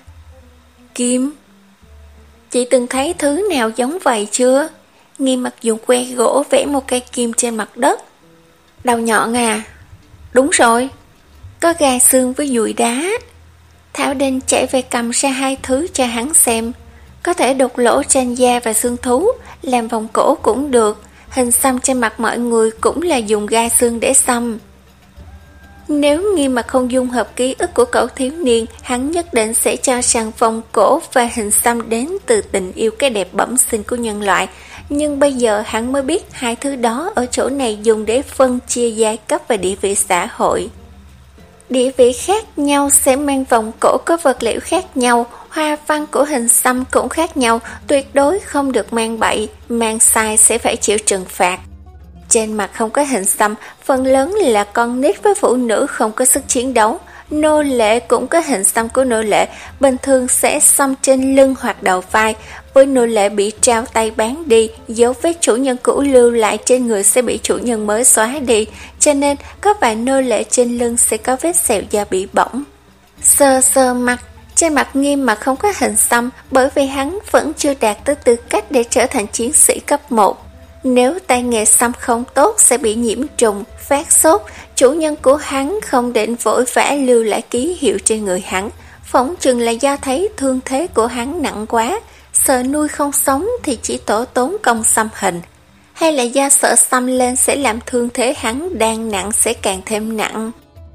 Kim? Chị từng thấy thứ nào giống vậy chưa? Nghiêm mặt dùng que gỗ vẽ một cây kim trên mặt đất. Đầu nhọn à? Đúng rồi. có gai xương với dùi đá. Thảo Đinh chạy về cầm ra hai thứ cho hắn xem. Có thể đục lỗ trên da và xương thú, làm vòng cổ cũng được. Hình xăm trên mặt mọi người cũng là dùng gai xương để xăm. Nếu Nghiêm Mặc không dung hợp ký ức của cậu thiếu niên, hắn nhất định sẽ cho rằng vòng cổ và hình xăm đến từ tình yêu cái đẹp bẩm sinh của nhân loại. Nhưng bây giờ hắn mới biết hai thứ đó ở chỗ này dùng để phân chia giai cấp và địa vị xã hội. Địa vị khác nhau sẽ mang vòng cổ có vật liệu khác nhau, hoa văn của hình xăm cũng khác nhau, tuyệt đối không được mang bậy, mang sai sẽ phải chịu trừng phạt. Trên mặt không có hình xăm, phần lớn là con nít với phụ nữ không có sức chiến đấu. Nô lệ cũng có hình xăm của nô lệ, bình thường sẽ xăm trên lưng hoặc đầu vai. Với nô lệ bị trao tay bán đi, dấu vết chủ nhân cũ lưu lại trên người sẽ bị chủ nhân mới xóa đi, cho nên có vài nô lệ trên lưng sẽ có vết sẹo da bị bỏng. Sờ sờ mặt, trên mặt Nghiêm Mặc không có hình xăm bởi vì hắn vẫn chưa đạt tới tư cách để trở thành chiến sĩ cấp một. Nếu tay nghề xăm không tốt sẽ bị nhiễm trùng, phát sốt, chủ nhân của hắn không định vội vã lưu lại ký hiệu trên người hắn. Phỏng chừng là do thấy thương thế của hắn nặng quá, sợ nuôi không sống thì chỉ tổ tốn công xăm hình. Hay là do sợ xăm lên sẽ làm thương thế hắn đang nặng sẽ càng thêm nặng.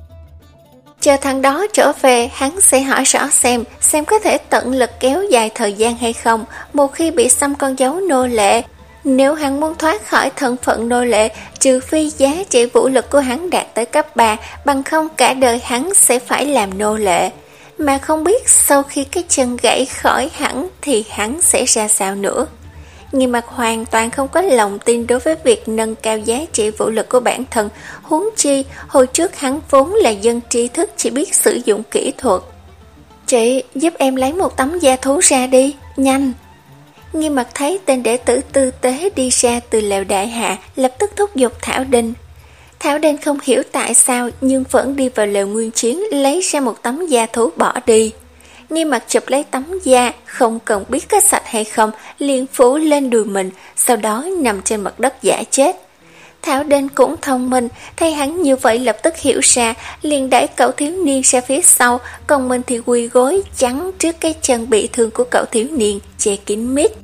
Chờ thằng đó trở về, hắn sẽ hỏi rõ xem, xem có thể tận lực kéo dài thời gian hay không, một khi bị xăm con dấu nô lệ. Nếu hắn muốn thoát khỏi thân phận nô lệ, trừ phi giá trị vũ lực của hắn đạt tới cấp ba, bằng không cả đời hắn sẽ phải làm nô lệ. Mà không biết sau khi cái chân gãy khỏi hắn thì hắn sẽ ra sao nữa. Nghiêm Mặc hoàn toàn không có lòng tin đối với việc nâng cao giá trị vũ lực của bản thân, huống chi hồi trước hắn vốn là dân tri thức chỉ biết sử dụng kỹ thuật. Chị, giúp em lấy một tấm da thú ra đi, nhanh. Nghiêm Mặc thấy tên đệ tử tư tế đi ra từ lều đại hạ, lập tức thúc giục Thảo Đinh. Thảo Đinh không hiểu tại sao nhưng vẫn đi vào lều Nguyên Chiến lấy ra một tấm da thú bỏ đi. Nghiêm Mặc chụp lấy tấm da, không cần biết có sạch hay không, liền phủ lên đùi mình, sau đó nằm trên mặt đất giả chết. Thảo Đinh cũng thông minh, thấy hắn như vậy lập tức hiểu ra, liền đẩy cậu thiếu niên ra phía sau, còn mình thì quỳ gối chắn trước cái chân bị thương của cậu thiếu niên, che kín mít.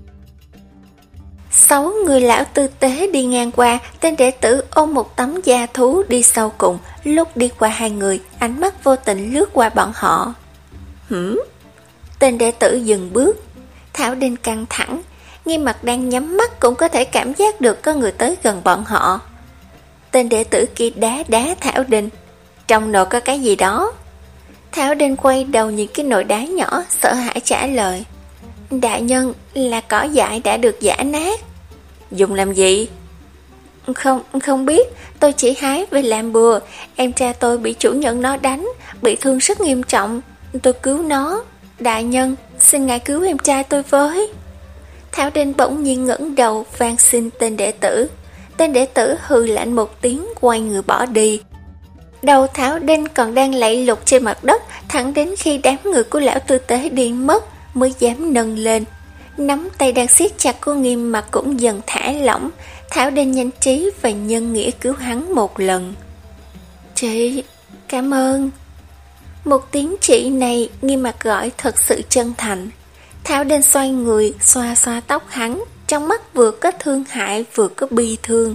Sáu người lão tư tế đi ngang qua, tên đệ tử ôm một tấm da thú đi sau cùng, lúc đi qua hai người, ánh mắt vô tình lướt qua bọn họ. Hửm? Tên đệ tử dừng bước. Thảo Đinh căng thẳng, Nghiêm Mặc đang nhắm mắt cũng có thể cảm giác được có người tới gần bọn họ. Tên đệ tử kia đá đá Thảo Đinh. Trong nồi có cái gì đó? Thảo Đinh quay đầu nhìn cái nồi đá nhỏ, sợ hãi trả lời. Đại nhân, là cỏ dại đã được giã nát. Dùng làm gì? Không, không biết, tôi chỉ hái về làm bừa. Em trai tôi bị chủ nhân nó đánh, bị thương rất nghiêm trọng. Tôi cứu nó. Đại nhân, xin ngài cứu em trai tôi với. Thảo Đinh bỗng nhiên ngẩng đầu van xin tên đệ tử. Tên đệ tử hừ lạnh một tiếng, quay người bỏ đi. Đầu Thảo Đinh còn đang lạy lục trên mặt đất, thẳng đến khi đám người của lão tư tế đi mất mới dám nâng lên. Nắm tay đang siết chặt của Nghiêm Mặc cũng dần thả lỏng. Thảo Đinh nhanh trí và nhân nghĩa cứu hắn một lần. Chị, cảm ơn. Một tiếng chị này Nghiêm Mặc gọi thật sự chân thành. Thảo Đinh xoay người, xoa xoa tóc hắn, trong mắt vừa có thương hại vừa có bi thương.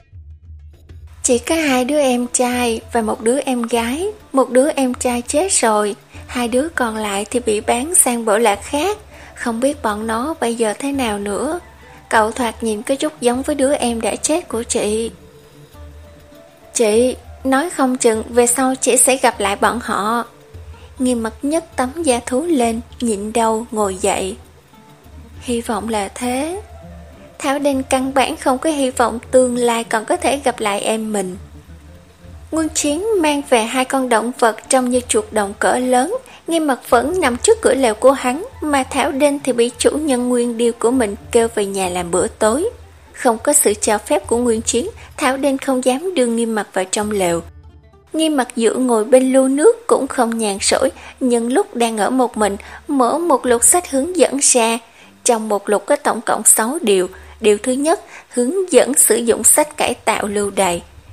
Chỉ có hai đứa em trai và một đứa em gái. Một đứa em trai chết rồi, hai đứa còn lại thì bị bán sang bộ lạc khác. Không biết bọn nó bây giờ thế nào nữa. Cậu thoạt nhìn có chút giống với đứa em đã chết của chị. Chị, nói không chừng về sau chị sẽ gặp lại bọn họ. Nghiêm Mặc nhấc tấm da thú lên, nhịn đau ngồi dậy. Hy vọng là thế. Thảo Đinh căn bản không có hy vọng tương lai còn có thể gặp lại em mình. Nguyên Chiến mang về hai con động vật trông như chuột đồng cỡ lớn. Nghiêm Mặc vẫn nằm trước cửa lều của hắn, mà Thảo Đinh thì bị chủ nhân Nguyên Điêu của mình kêu về nhà làm bữa tối. Không có sự cho phép của Nguyên Chiến, Thảo Đinh không dám đưa Nghiêm Mặc vào trong lều. Nghiêm Mặc dựa ngồi bên lu nước cũng không nhàn rỗi, nhưng lúc đang ở một mình, mở một lục sách hướng dẫn ra. Trong một lục có tổng cộng sáu điều. Điều thứ nhất, hướng dẫn sử dụng sách cải tạo lưu đày.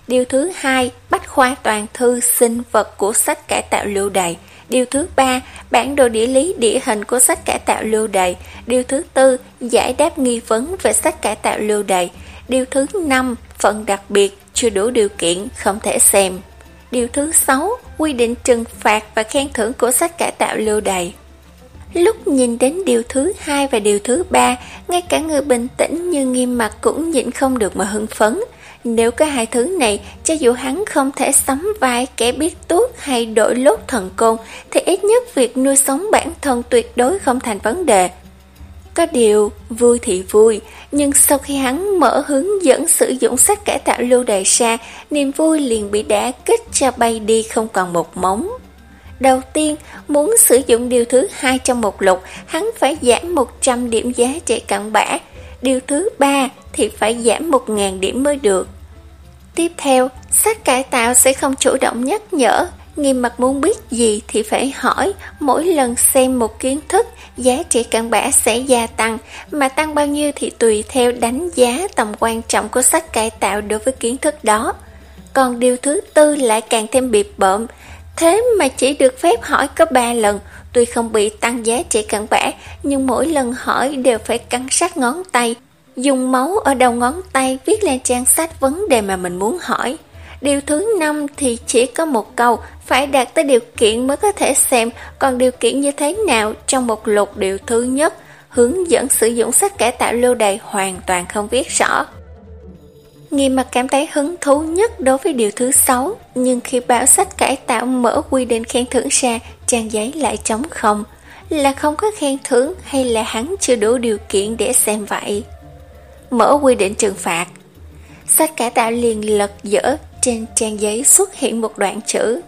Điều thứ hai, bách khoa toàn thư sinh vật của sách cải tạo lưu đày. Điều thứ ba, bản đồ địa lý địa hình của sách cải tạo lưu đày. Điều thứ tư, giải đáp nghi vấn về sách cải tạo lưu đày. Điều thứ năm, phần đặc biệt, chưa đủ điều kiện, không thể xem. Điều thứ sáu, quy định trừng phạt và khen thưởng của sách cải tạo lưu đày. Lúc nhìn đến điều thứ hai và điều thứ ba, ngay cả người bình tĩnh như Nghiêm Mặc cũng nhịn không được mà hưng phấn. Nếu có hai thứ này, cho dù hắn không thể sắm vai kẻ biết tuốt hay đội lốt thần côn, thì ít nhất việc nuôi sống bản thân tuyệt đối không thành vấn đề. Có điều, vui thì vui, nhưng sau khi hắn mở hướng dẫn sử dụng sách cải tạo lưu đày ra, niềm vui liền bị đả kích cho bay đi không còn một mống. Đầu tiên, muốn sử dụng điều thứ hai trong một lục, hắn phải giảm một trăm điểm giá trị cặn bã. Điều thứ ba thì phải giảm một nghìn điểm mới được. Tiếp theo, sách cải tạo sẽ không chủ động nhắc nhở. Nghiêm Mặc muốn biết gì thì phải hỏi. Mỗi lần xem một kiến thức, giá trị cặn bã sẽ gia tăng, mà tăng bao nhiêu thì tùy theo đánh giá tầm quan trọng của sách cải tạo đối với kiến thức đó. Còn điều thứ tư lại càng thêm bịp bợm. Thế mà chỉ được phép hỏi có ba lần. Tuy không bị tăng giá trị cặn bã, nhưng mỗi lần hỏi đều phải cắn sát ngón tay, dùng máu ở đầu ngón tay viết lên trang sách vấn đề mà mình muốn hỏi. Điều thứ năm thì chỉ có một câu, phải đạt tới điều kiện mới có thể xem, còn điều kiện như thế nào trong một lục điều thứ nhất, hướng dẫn sử dụng sách cải tạo lưu đày hoàn toàn không viết rõ. Nghiêm Mặc cảm thấy hứng thú nhất đối với điều thứ sáu, nhưng khi bảo sách cải tạo mở quy định khen thưởng ra, trang giấy lại trống không. Là không có khen thưởng hay là hắn chưa đủ điều kiện để xem vậy? Mở quy định trừng phạt. Sách cải tạo liền lật dở, trên trang giấy xuất hiện một đoạn chữ: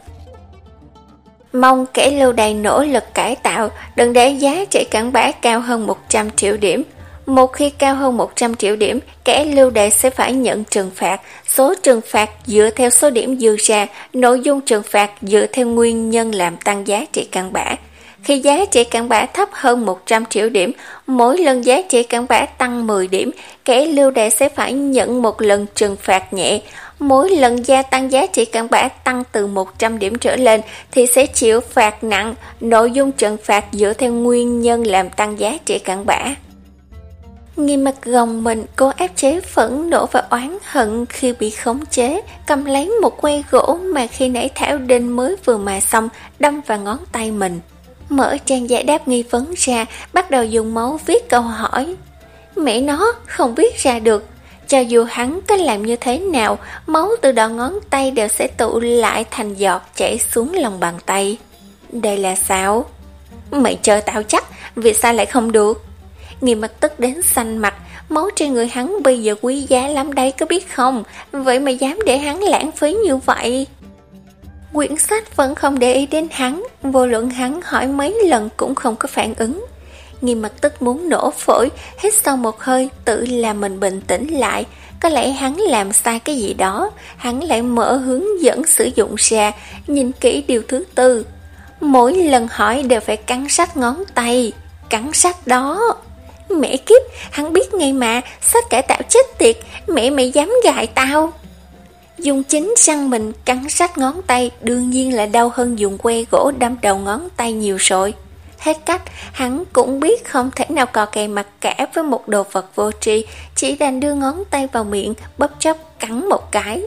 mong kẻ lưu đày nỗ lực cải tạo, đừng để giá trị cặn bã cao hơn một trăm triệu điểm. Một khi cao hơn một trăm triệu điểm, kẻ lưu đày sẽ phải nhận trừng phạt. Số trừng phạt dựa theo số điểm dư ra, nội dung trừng phạt dựa theo nguyên nhân làm tăng giá trị cặn bã. Khi giá trị cặn bã thấp hơn một trăm triệu điểm, mỗi lần giá trị cặn bã tăng mười điểm, kẻ lưu đày sẽ phải nhận một lần trừng phạt nhẹ. Mỗi lần gia tăng giá trị cặn bã tăng từ một trăm điểm trở lên thì sẽ chịu phạt nặng, nội dung trừng phạt dựa theo nguyên nhân làm tăng giá trị cặn bã. Nghiêm Mặc gồng mình, cố áp chế phẫn nộ và oán hận khi bị khống chế, cầm lấy một que gỗ mà khi nãy Thảo Đinh mới vừa mài xong, đâm vào ngón tay mình. Mở trang giải đáp nghi vấn ra, bắt đầu dùng máu viết câu hỏi. Mẹ nó, không viết ra được. Cho dù hắn có làm như thế nào, máu từ đầu ngón tay đều sẽ tụ lại thành giọt chảy xuống lòng bàn tay. Đây là sao? Mày chơi tao chắc, vì sao lại không được? Nghiêm Mặc tức đến xanh mặt, máu trên người hắn bây giờ quý giá lắm đấy có biết không? Vậy mà dám để hắn lãng phí như vậy? Quyển sách vẫn không để ý đến hắn, vô luận hắn hỏi mấy lần cũng không có phản ứng. Nghiêm Mặc tức muốn nổ phổi, hít sâu một hơi, tự làm mình bình tĩnh lại. Có lẽ hắn làm sai cái gì đó, hắn lại mở hướng dẫn sử dụng ra, nhìn kỹ điều thứ tư. Mỗi lần hỏi đều phải cắn sát ngón tay, cắn sát đó. Mẹ kiếp, hắn biết ngay mà, sách cải tạo chết tiệt, mẹ mày dám gài tao. Dùng chính răng mình cắn sát ngón tay đương nhiên là đau hơn dùng que gỗ đâm đầu ngón tay nhiều rồi. Hết cách, hắn cũng biết không thể nào cò kè mặc cả với một đồ vật vô tri, chỉ đành đưa ngón tay vào miệng, bóp chốc cắn một cái.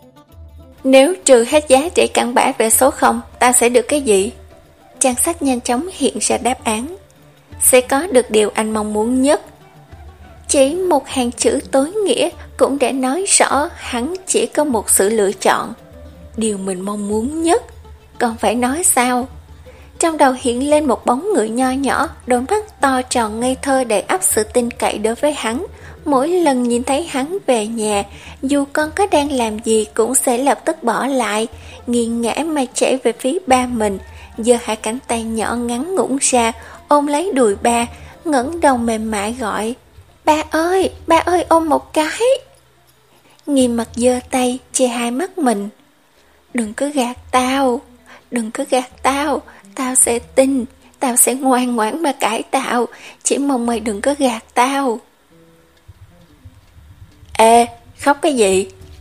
Nếu trừ hết giá trị cặn bã về số không, ta sẽ được cái gì? Trang sách nhanh chóng hiện ra đáp án. Sẽ có được điều anh mong muốn nhất. Chỉ một hàng chữ tối nghĩa cũng để nói rõ hắn chỉ có một sự lựa chọn. Điều mình mong muốn nhất, còn phải nói sao? Trong đầu hiện lên một bóng người nho nhỏ, đôi mắt to tròn ngây thơ đầy ắp sự tin cậy đối với hắn. Mỗi lần nhìn thấy hắn về nhà, dù con có đang làm gì cũng sẽ lập tức bỏ lại, nghiêng ngã mà chạy về phía ba mình, giơ hai cánh tay nhỏ ngắn ngủn ra, ôm lấy đùi ba, ngẩng đầu mềm mại gọi: Ba ơi, ba ơi ôm một cái. Nghiêm Mặc giơ tay che hai mắt mình. Đừng có gạt tao, đừng có gạt tao, tao sẽ tin, tao sẽ ngoan ngoãn mà cải tạo, chỉ mong mày đừng có gạt tao. Ê, khóc cái gì?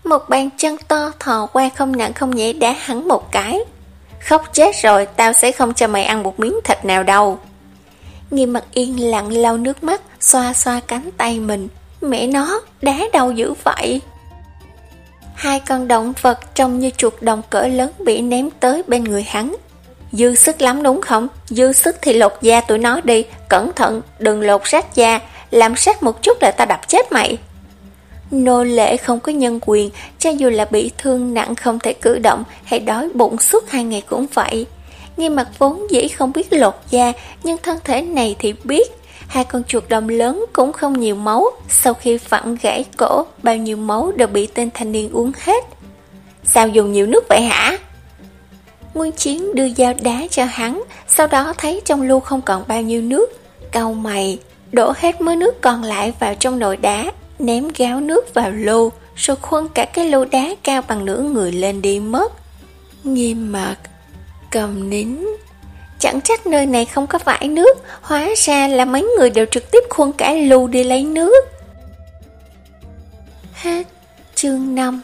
Một bàn chân to thò qua không nặng không nhẹ đá hắn một cái. Khóc chết rồi, tao sẽ không cho mày ăn một miếng thịt nào đâu. Nghiêm Mặc yên lặng lau nước mắt, xoa xoa cánh tay mình. Mẹ nó, đá đâu dữ vậy? Hai con động vật trông như chuột đồng cỡ lớn bị ném tới bên người hắn. Dư sức lắm đúng không? Dư sức thì lột da tụi nó đi. Cẩn thận, đừng lột rách da. Làm rách một chút là tao đập chết mày. Nô lệ không có nhân quyền, cho dù là bị thương nặng không thể cử động hay đói bụng suốt hai ngày cũng vậy. Nghiêm Mặc vốn dĩ không biết lột da, nhưng thân thể này thì biết. Hai con chuột đồng lớn cũng không nhiều máu. Sau khi vặn gãy cổ, bao nhiêu máu đều bị tên thanh niên uống hết. Sao dùng nhiều nước vậy hả? Nguyên Chiến đưa dao đá cho hắn, sau đó thấy trong lu không còn bao nhiêu nước. Cau mày, đổ hết mớ nước còn lại vào trong nồi đá, ném gáo nước vào lu, rồi khuân cả cái lu đá cao bằng nửa người lên đi mất. Nghiêm Mặc cầm nín. Chẳng trách nơi này không có vải nước, hóa ra là mấy người đều trực tiếp khuân cả lu đi lấy nước. Hết chương năm.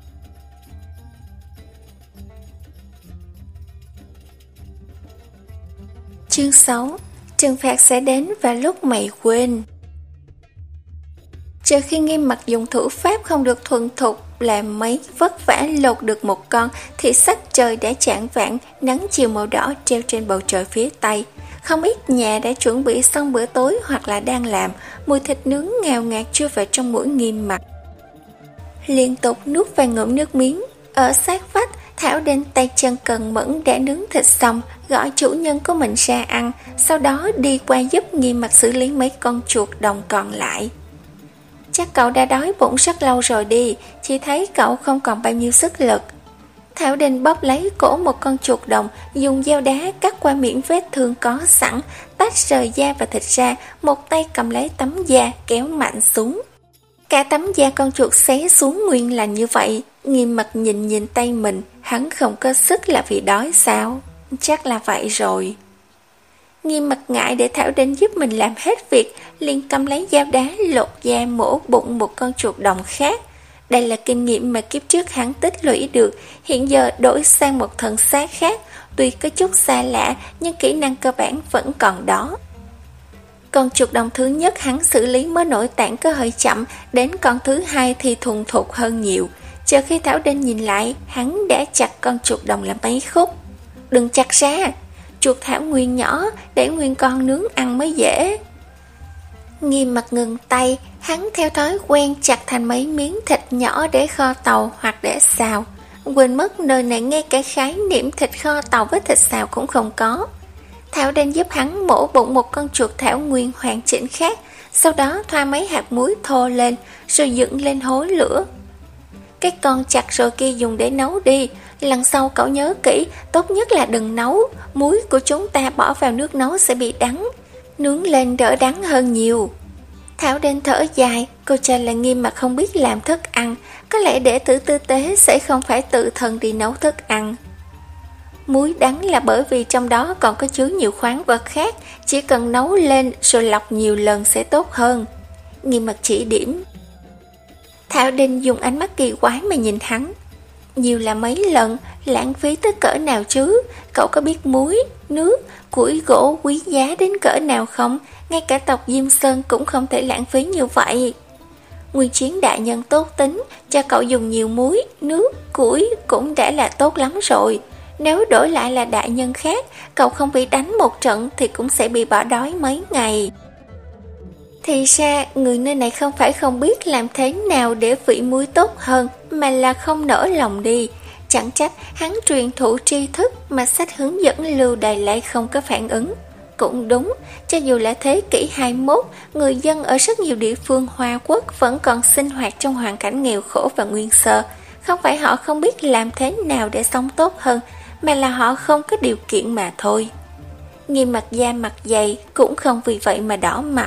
Chương sáu. Trừng phạt sẽ đến vào lúc mày quên. Trừ khi Nghiêm Mặc dùng thủ pháp không được thuần thục, làm mấy vất vả lột được một con, thì sắc trời đã chạng vạng, nắng chiều màu đỏ treo trên bầu trời phía tây. Không ít nhà đã chuẩn bị xong bữa tối hoặc là đang làm, mùi thịt nướng ngào ngạt chui vào trong mũi Nghiêm Mặc. Liên tục nuốt vài ngụm nước miếng. Ở sát vách, Thảo Đinh tay chân cần mẫn đã nướng thịt xong, gọi chủ nhân của mình ra ăn, sau đó đi qua giúp Nghiêm Mặc xử lý mấy con chuột đồng còn lại. Chắc cậu đã đói bụng rất lâu rồi đi, chỉ thấy cậu không còn bao nhiêu sức lực. Thảo Đinh bóp lấy cổ một con chuột đồng, dùng dao đá cắt qua miệng vết thương có sẵn, tách rời da và thịt ra, một tay cầm lấy tấm da kéo mạnh xuống. Cả tấm da con chuột xé xuống nguyên lành như vậy. Nghiêm Mặc nhìn nhìn tay mình, hắn không có sức là vì đói sao? Chắc là vậy rồi. Nghiêm Mặc ngại để Thảo Đinh giúp mình làm hết việc, liền cầm lấy dao đá lột da mổ bụng một con chuột đồng khác. Đây là kinh nghiệm mà kiếp trước hắn tích lũy được, hiện giờ đổi sang một thần xác khác, tuy có chút xa lạ nhưng kỹ năng cơ bản vẫn còn đó. Con chuột đồng thứ nhất hắn xử lý mới nội tạng có hơi chậm, đến con thứ hai thì thuần thục hơn nhiều. Chờ khi Thảo Đinh nhìn lại, hắn đã chặt con chuột đồng làm mấy khúc. Đừng chặt ra, chuột Thảo nguyên nhỏ, để nguyên con nướng ăn mới dễ. Nghiêm Mặc ngừng tay, hắn theo thói quen chặt thành mấy miếng thịt nhỏ để kho tàu hoặc để xào. Quên mất nơi này ngay cả khái niệm thịt kho tàu với thịt xào cũng không có. Thảo Đinh giúp hắn mổ bụng một con chuột Thảo nguyên hoàn chỉnh khác, sau đó thoa mấy hạt muối thô lên, rồi dựng lên hố lửa. Cái con chặt rồi kia dùng để nấu đi, lần sau cậu nhớ kỹ, tốt nhất là đừng nấu, muối của chúng ta bỏ vào nước nấu sẽ bị đắng, nướng lên đỡ đắng hơn nhiều. Thảo Đinh thở dài, cô cho là Nghiêm Mặc không biết làm thức ăn, có lẽ để tử tư tế sẽ không phải tự thân đi nấu thức ăn. Muối đắng là bởi vì trong đó còn có chứa nhiều khoáng vật khác, chỉ cần nấu lên rồi lọc nhiều lần sẽ tốt hơn. Nghiêm Mặc chỉ điểm. Thảo Đinh dùng ánh mắt kỳ quái mà nhìn hắn. Nhiều là mấy lần, lãng phí tới cỡ nào chứ? Cậu có biết muối, nước, củi gỗ quý giá đến cỡ nào không? Ngay cả tộc Diêm Sơn cũng không thể lãng phí như vậy. Nguyên Chiến đại nhân tốt tính, cho cậu dùng nhiều muối, nước, củi cũng đã là tốt lắm rồi. Nếu đổi lại là đại nhân khác, cậu không bị đánh một trận thì cũng sẽ bị bỏ đói mấy ngày. Thì ra, người nơi này không phải không biết làm thế nào để vị muối tốt hơn, mà là không nỡ lòng đi. Chẳng trách hắn truyền thụ tri thức mà sách hướng dẫn lưu đày lại không có phản ứng. Cũng đúng, cho dù là thế kỷ hai mươi mốt, người dân ở rất nhiều địa phương Hoa Quốc vẫn còn sinh hoạt trong hoàn cảnh nghèo khổ và nguyên sơ. Không phải họ không biết làm thế nào để sống tốt hơn, mà là họ không có điều kiện mà thôi. Nghiêm Mặc da mặt dày cũng không vì vậy mà đỏ mặt.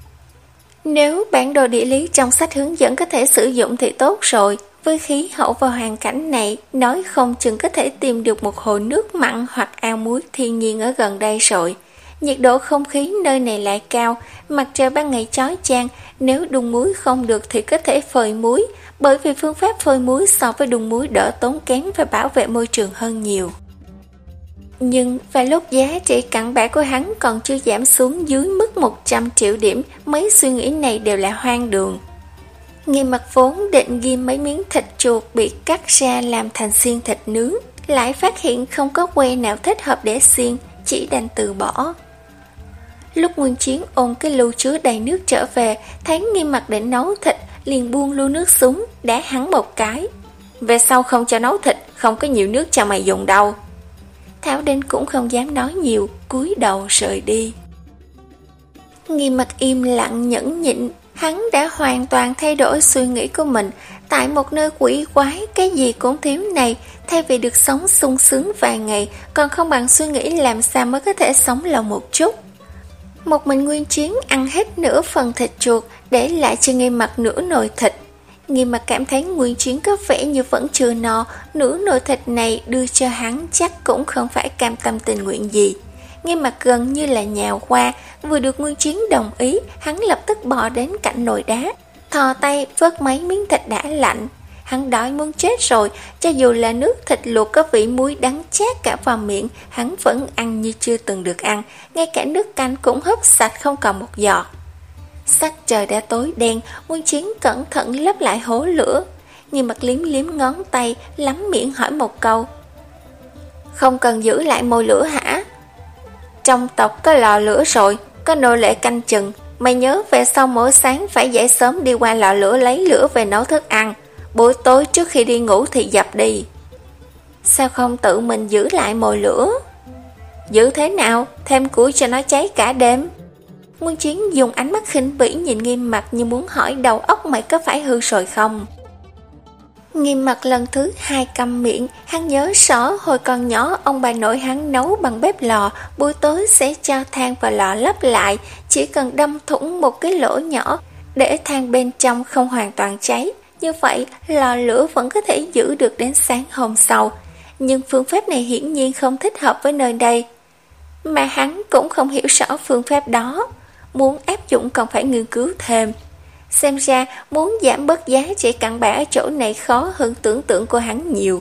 Nếu bản đồ địa lý trong sách hướng dẫn có thể sử dụng thì tốt rồi. Với khí hậu và hoàn cảnh này, nói không chừng có thể tìm được một hồ nước mặn hoặc ao muối thiên nhiên ở gần đây rồi. nhiệt độ không khí nơi này lại cao, mặt trời ban ngày chói chang, nếu đun muối không được thì có thể phơi muối, bởi vì phương pháp phơi muối so với đun muối đỡ tốn kém và bảo vệ môi trường hơn nhiều. Nhưng vào lúc giá trị cặn bã của hắn còn chưa giảm xuống dưới mức một trăm triệu điểm, mấy suy nghĩ này đều là hoang đường. Nghiêm Mặc vốn định ghi mấy miếng thịt chuột bị cắt ra làm thành xiên thịt nướng, lại phát hiện không có que nào thích hợp để xiên, chỉ đành từ bỏ. Lúc Nguyên Chiến ôm cái lu chứa đầy nước trở về, thấy Nghiêm Mặc định nấu thịt, liền buông lu nước xuống, đá hắn một cái. Về sau không cho nấu thịt, không có nhiều nước cho mày dùng đâu. Thảo Đinh cũng không dám nói nhiều, cúi đầu rời đi. Nghiêm Mặc im lặng nhẫn nhịn, hắn đã hoàn toàn thay đổi suy nghĩ của mình. Tại một nơi quỷ quái, cái gì cũng thiếu này, thay vì được sống sung sướng vài ngày, còn không bằng suy nghĩ làm sao mới có thể sống lâu một chút. Một mình Nguyên Chiến ăn hết nửa phần thịt chuột, để lại cho Nghiêm Mặc nửa nồi thịt. Nghiêm Mặc cảm thấy Nguyên Chiến có vẻ như vẫn chưa no, nửa nồi thịt này đưa cho hắn chắc cũng không phải cam tâm tình nguyện gì. Nghiêm Mặc gần như là nhào qua, vừa được Nguyên Chiến đồng ý, hắn lập tức bò đến cạnh nồi đá, thò tay vớt mấy miếng thịt đã lạnh. Hắn đói muốn chết rồi, cho dù là nước thịt luộc có vị muối đắng chát cả vào miệng, hắn vẫn ăn như chưa từng được ăn, ngay cả nước canh cũng húp sạch không còn một giọt. Sắc trời đã tối đen, Nguyên Chiến cẩn thận lấp lại hố lửa. Nghiêm Mặc liếm liếm ngón tay, lắm miệng hỏi một câu. Không cần giữ lại mồi lửa hả? Trong tộc có lò lửa rồi, có nô lệ canh chừng. Mày nhớ về sau mỗi sáng phải dậy sớm đi qua lò lửa lấy lửa về nấu thức ăn. Buổi tối trước khi đi ngủ thì dập đi. Sao không tự mình giữ lại mồi lửa? Giữ thế nào? Thêm củi cho nó cháy cả đêm. Nguyên Chiến dùng ánh mắt khinh bỉ nhìn Nghiêm Mặc như muốn hỏi đầu óc mày có phải hư rồi không. Nghiêm Mặc lần thứ hai câm miệng, hắn nhớ rõ hồi còn nhỏ ông bà nội hắn nấu bằng bếp lò, buổi tối sẽ cho than vào lò lấp lại, chỉ cần đâm thủng một cái lỗ nhỏ để than bên trong không hoàn toàn cháy. Như vậy lò lửa vẫn có thể giữ được đến sáng hôm sau. Nhưng phương pháp này hiển nhiên không thích hợp với nơi đây, mà hắn cũng không hiểu rõ phương pháp đó. Muốn áp dụng còn phải nghiên cứu thêm. Xem ra muốn giảm bớt giá trị cặn bã ở chỗ này khó hơn tưởng tượng của hắn nhiều.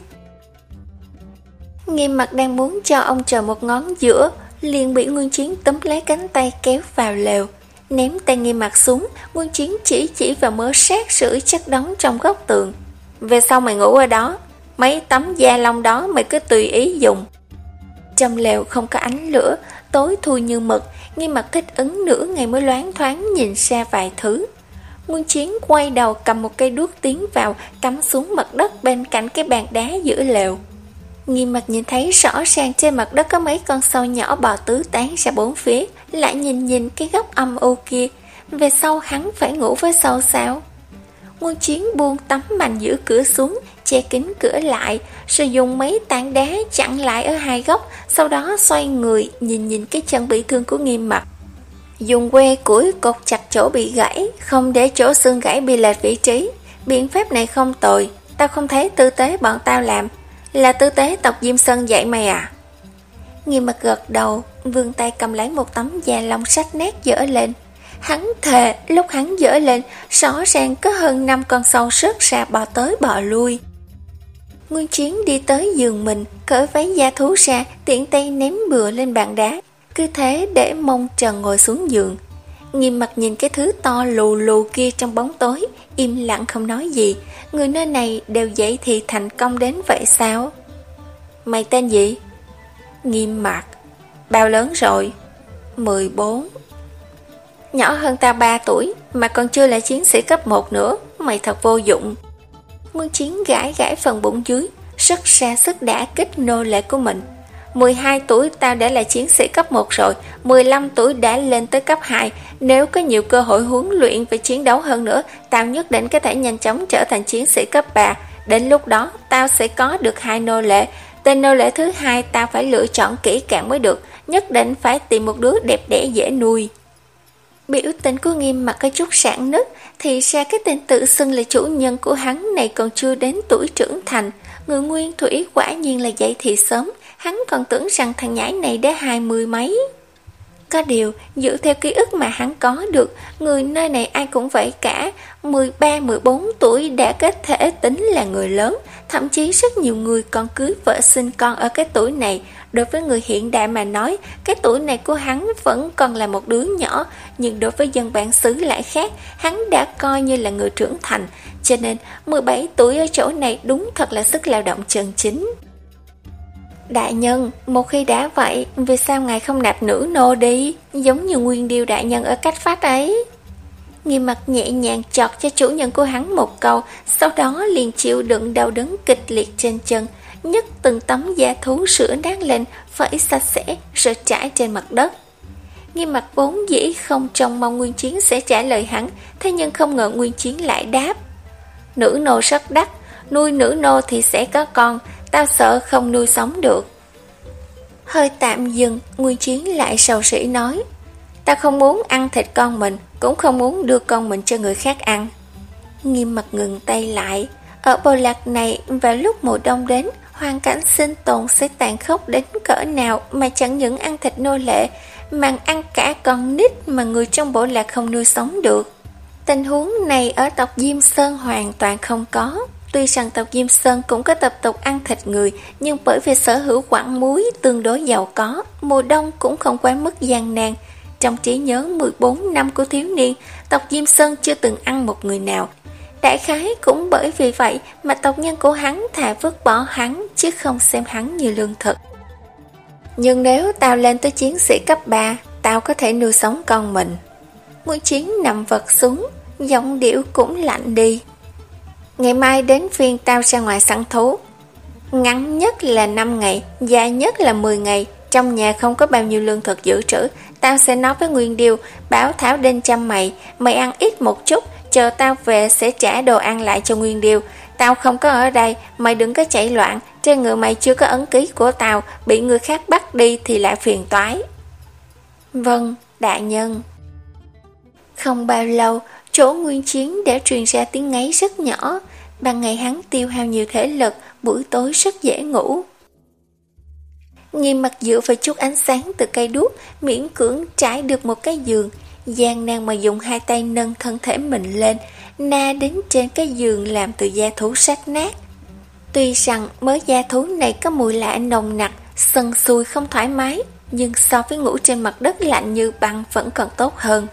Nghiêm Mặc đang muốn cho ông trời một ngón giữa, liền bị Nguyên Chiến túm lấy cánh tay kéo vào lều. Ném tay Nghiêm Mặc xuống, Nguyên Chiến chỉ chỉ vào mớ xác sữa chất đóng trong góc tường. Về sau mày ngủ ở đó, mấy tấm da lông đó mày cứ tùy ý dùng. Trong lều không có ánh lửa, tối thui như mực. Nghiêm Mặc thích ứng nửa ngày mới loáng thoáng nhìn ra vài thứ. Nguyên Chiến quay đầu cầm một cây đuốc tiến vào, cắm xuống mặt đất bên cạnh cái bàn đá giữa lều. Nghiêm Mặc nhìn thấy rõ ràng trên mặt đất có mấy con sâu nhỏ bò tứ tán ra bốn phía, lại nhìn nhìn cái góc âm u kia. Về sau hắn phải ngủ với sâu sao? Nguyên Chiến buông tấm mành giữ cửa xuống, che kín cửa lại, rồi dùng mấy tảng đá chặn lại ở hai góc, sau đó xoay người nhìn nhìn cái chân bị thương của Nghiêm Mặc. Dùng que củi cột chặt chỗ bị gãy, không để chỗ xương gãy bị lệch vị trí. Biện pháp này không tồi, tao không thấy tư tế bọn tao làm. Là tư tế tộc Diêm Sơn dạy mày à? Nghiêm Mặc gật đầu, vươn tay cầm lấy một tấm da lông rách nát dỡ lên. Hắn thề lúc hắn dỡ lên, rõ ràng có hơn năm con sâu rớt ra bò tới bò lui. Nguyên Chiến đi tới giường mình, cởi váy da thú ra, tiện tay ném bừa lên bàn đá, cứ thế để mông trần ngồi xuống giường. Nghiêm Mặc nhìn cái thứ to lù lù kia trong bóng tối, im lặng không nói gì. Người nơi này đều dậy thì thành công đến vậy sao? Mày tên gì? Nghiêm Mặc. Bao lớn rồi? mười bốn. Nhỏ hơn ta ba tuổi, mà còn chưa là chiến sĩ cấp một nữa. Mày thật vô dụng. Nguyên Chiến gãi gãi phần bụng dưới, rất ra sức đả kích nô lệ của mình. mười hai tuổi tao đã là chiến sĩ cấp một rồi, mười lăm tuổi đã lên tới cấp hai. Nếu có nhiều cơ hội huấn luyện và chiến đấu hơn nữa, tao nhất định có thể nhanh chóng trở thành chiến sĩ cấp ba. Đến lúc đó tao sẽ có được hai nô lệ. Tên nô lệ thứ hai tao phải lựa chọn kỹ càng mới được, nhất định phải tìm một đứa đẹp đẽ dễ nuôi. Biểu tình của Nghiêm Mặc có chút rạn nứt, thì ra cái tên tự xưng là chủ nhân của hắn này còn chưa đến tuổi trưởng thành. Người nguyên thủy quả nhiên là dậy thì sớm, hắn còn tưởng rằng thằng nhãi này đã hai mươi mấy. Có điều, dựa theo ký ức mà hắn có được, người nơi này ai cũng vậy cả, mười ba mười bốn tuổi đã có thể tính là người lớn, thậm chí rất nhiều người còn cưới vợ sinh con ở cái tuổi này. Đối với người hiện đại mà nói, cái tuổi này của hắn vẫn còn là một đứa nhỏ, nhưng đối với dân bản xứ lại khác, hắn đã coi như là người trưởng thành, cho nên mười bảy tuổi ở chỗ này đúng thật là sức lao động chân chính. Đại nhân, một khi đã vậy, vì sao ngài không nạp nữ nô đi, giống như Nguyên Điêu đại nhân ở Cách Phách ấy? Nghiêm Mặt nhẹ nhàng chọt cho chủ nhân của hắn một câu, sau đó liền chịu đựng đau đớn kịch liệt trên chân, nhấc từng tấm da thú sữa nát lên, phẩy sạch sẽ rồi trải trên mặt đất. Nghiêm Mặt vốn dĩ không trông mong Nguyên Chiến sẽ trả lời hắn, thế nhưng không ngờ Nguyên Chiến lại đáp: Nữ nô rất đắt, nuôi nữ nô thì sẽ có con, tao sợ không nuôi sống được. Hơi tạm dừng, Nguyên Chiến lại sầu sỉ nói: Ta không muốn ăn thịt con mình, cũng không muốn đưa con mình cho người khác ăn. Nghiêm Mặt ngừng tay lại. Ở bộ lạc này, vào lúc mùa đông đến, hoàn cảnh sinh tồn sẽ tàn khốc đến cỡ nào mà chẳng những ăn thịt nô lệ, mà ăn cả con nít mà người trong bộ lạc không nuôi sống được. Tình huống này ở tộc Diêm Sơn hoàn toàn không có. Tuy rằng tộc Diêm Sơn cũng có tập tục ăn thịt người, nhưng bởi vì sở hữu quặng muối tương đối giàu có, mùa đông cũng không quá mức gian nan. Trong trí nhớ mười bốn năm của thiếu niên, tộc Diêm Sơn chưa từng ăn một người nào. Đại khái cũng bởi vì vậy mà tộc nhân của hắn thà vứt bỏ hắn chứ không xem hắn như lương thực. Nhưng nếu tao lên tới chiến sĩ cấp ba, tao có thể nuôi sống con mình. Nguyên Chiến nằm vật xuống, giọng điệu cũng lạnh đi. Ngày mai đến phiên tao ra ngoài săn thú. Ngắn nhất là năm ngày, dài nhất là mười ngày. Trong nhà không có bao nhiêu lương thực dự trữ, tao sẽ nói với Nguyên Điêu, bảo Thảo đến chăm mày, mày ăn ít một chút, chờ tao về sẽ trả đồ ăn lại cho Nguyên Điêu. Tao không có ở đây, mày đừng có chạy loạn, trên người mày chưa có ấn ký của tao, bị người khác bắt đi thì lại phiền toái. Vâng, đại nhân. Không bao lâu, chỗ Nguyên Chiến đã truyền ra tiếng ngáy rất nhỏ. Ban ngày hắn tiêu hao nhiều thể lực, buổi tối rất dễ ngủ. Nghiêm Mặt dựa vào chút ánh sáng từ cây đuốc, miễn cưỡng trải được một cái giường, gian nan mà dùng hai tay nâng thân thể mình lên, na đến trên cái giường làm từ da thú rách nát. Tuy rằng mớ da thú này có mùi lạ nồng nặc, sần sùi không thoải mái, nhưng so với ngủ trên mặt đất lạnh như băng vẫn còn tốt hơn.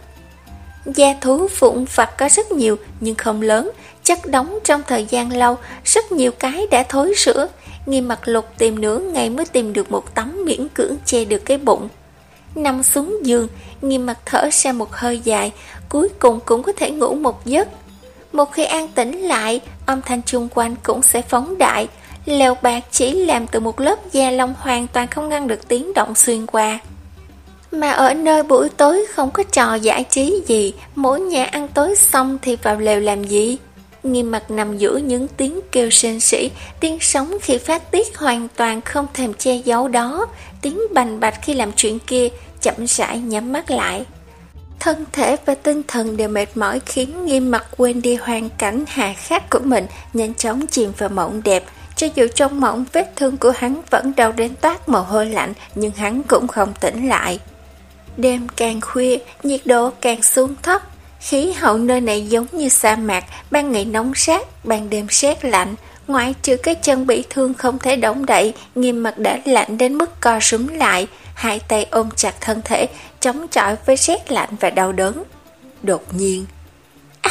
Da thú vụn vặt có rất nhiều nhưng không lớn, chất đóng trong thời gian lâu, rất nhiều cái đã thối rữa. Nghiêm Mặt lục tìm nửa ngày mới tìm được một tấm miễn cưỡng che được cái bụng. Nằm xuống giường, Nghiêm Mặt thở ra một hơi dài, cuối cùng cũng có thể ngủ một giấc. Một khi an tĩnh lại, âm thanh chung quanh cũng sẽ phóng đại. Lều bạt chỉ làm từ một lớp da lông hoàn toàn không ngăn được tiếng động xuyên qua. Mà ở nơi buổi tối không có trò giải trí gì, mỗi nhà ăn tối xong thì vào lều làm gì? Nghiêm Mặt nằm giữa những tiếng kêu rên rỉ, tiếng sống khi phát tiết hoàn toàn không thèm che giấu đó, tiếng bành bạch khi làm chuyện kia, chậm rãi nhắm mắt lại. Thân thể và tinh thần đều mệt mỏi khiến Nghiêm Mặt quên đi hoàn cảnh hà khắc của mình, nhanh chóng chìm vào mộng đẹp. Cho dù trong mộng vết thương của hắn vẫn đau đến toát mồ hôi lạnh, nhưng hắn cũng không tỉnh lại. Đêm càng khuya, nhiệt độ càng xuống thấp. Khí hậu nơi này giống như sa mạc, ban ngày nóng rát, ban đêm rét lạnh. Ngoại trừ cái chân bị thương không thể động đậy, Nghiêm Mặt đã lạnh đến mức co rúm lại, hai tay ôm chặt thân thể, chống chọi với rét lạnh và đau đớn. Đột nhiên, à!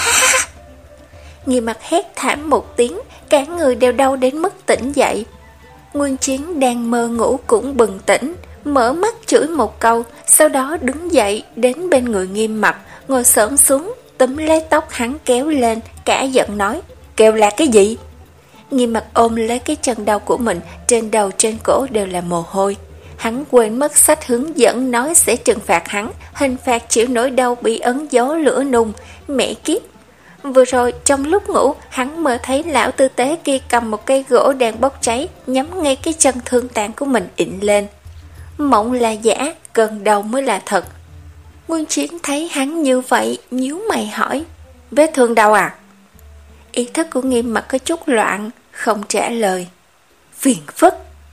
Nghiêm Mặt hét thảm một tiếng, cả người đều đau đến mức tỉnh dậy. Nguyên Chiến đang mơ ngủ cũng bừng tỉnh, mở mắt chửi một câu, sau đó đứng dậy đến bên người Nghiêm Mặt, ngồi xổm xuống, túm lấy tóc hắn kéo lên, cả giận nói: Kêu là cái gì? Nghiêm Mặt ôm lấy cái chân đau của mình, trên đầu trên cổ đều là mồ hôi. Hắn quên mất sách hướng dẫn nói sẽ trừng phạt hắn, hình phạt chịu nỗi đau bị ấn gió lửa nung. Mẹ kiếp! Vừa rồi trong lúc ngủ, hắn mơ thấy lão tư tế kia cầm một cây gỗ đang bốc cháy, nhắm ngay cái chân thương tàn của mình ịn lên. Mộng là giả, cơn đau mới là thật. Nguyên Chiến thấy hắn như vậy, nhíu mày hỏi: Vết thương đâu à? Ý thức của Nghiêm Mặt có chút loạn, không trả lời. Phiền phức!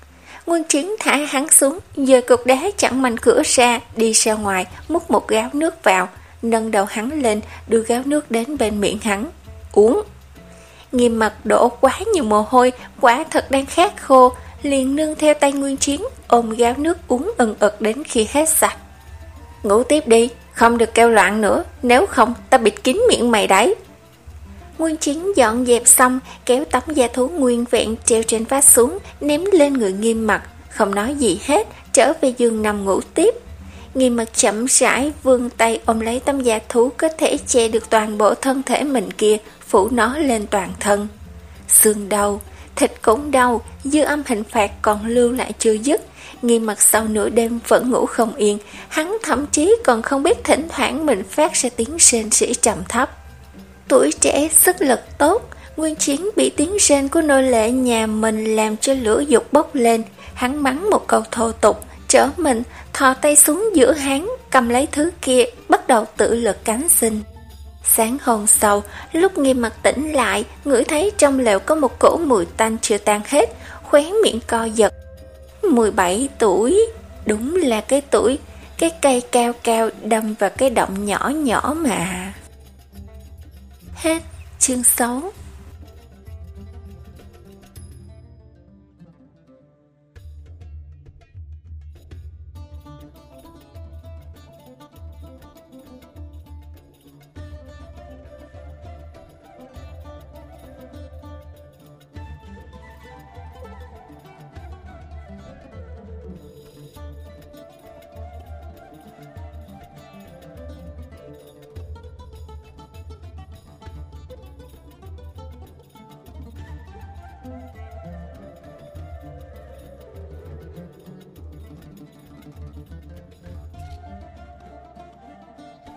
Nguyên Chiến thả hắn xuống, giơ cục đá chặn mạnh cửa ra, đi ra ngoài, múc một gáo nước vào, nâng đầu hắn lên, đưa gáo nước đến bên miệng hắn. Uống. Nghiêm Mặc đổ quá nhiều mồ hôi, quả thật đang khát khô, liền nương theo tay Nguyên Chiến, ôm gáo nước uống ừng ực đến khi hết sạch. Ngủ tiếp đi, không được kêu loạn nữa, nếu không ta bịt kín miệng mày đấy. Nguyên Chiến dọn dẹp xong, kéo tấm da thú nguyên vẹn treo trên vách xuống, ném lên người Nghiêm Mặc, không nói gì hết, trở về giường nằm ngủ tiếp. Nghiêm Mặc chậm rãi vươn tay ôm lấy tấm da thú có thể che được toàn bộ thân thể mình kia, phủ nó lên toàn thân. Xương đau, thịt cũng đau, dư âm hình phạt còn lưu lại chưa dứt. Nghiêm Mặc sau nửa đêm vẫn ngủ không yên, hắn thậm chí còn không biết thỉnh thoảng mình phát ra tiếng rên rỉ trầm thấp. Tuổi trẻ sức lực tốt, Nguyên Chiến bị tiếng rên của nô lệ nhà mình làm cho lửa dục bốc lên, hắn mắng một câu thô tục, trở mình, thò tay xuống giữa hắn, cầm lấy thứ kia, bắt đầu tự lực cánh sinh. Sáng hôm sau, lúc Nghiêm Mặc tỉnh lại, ngửi thấy trong lều có một cỗ mùi tanh chưa tan hết, khóe miệng co giật. mười bảy tuổi, đúng là cái tuổi, cái cây cao cao đâm vào cái động nhỏ nhỏ mà. Hết chương sáu.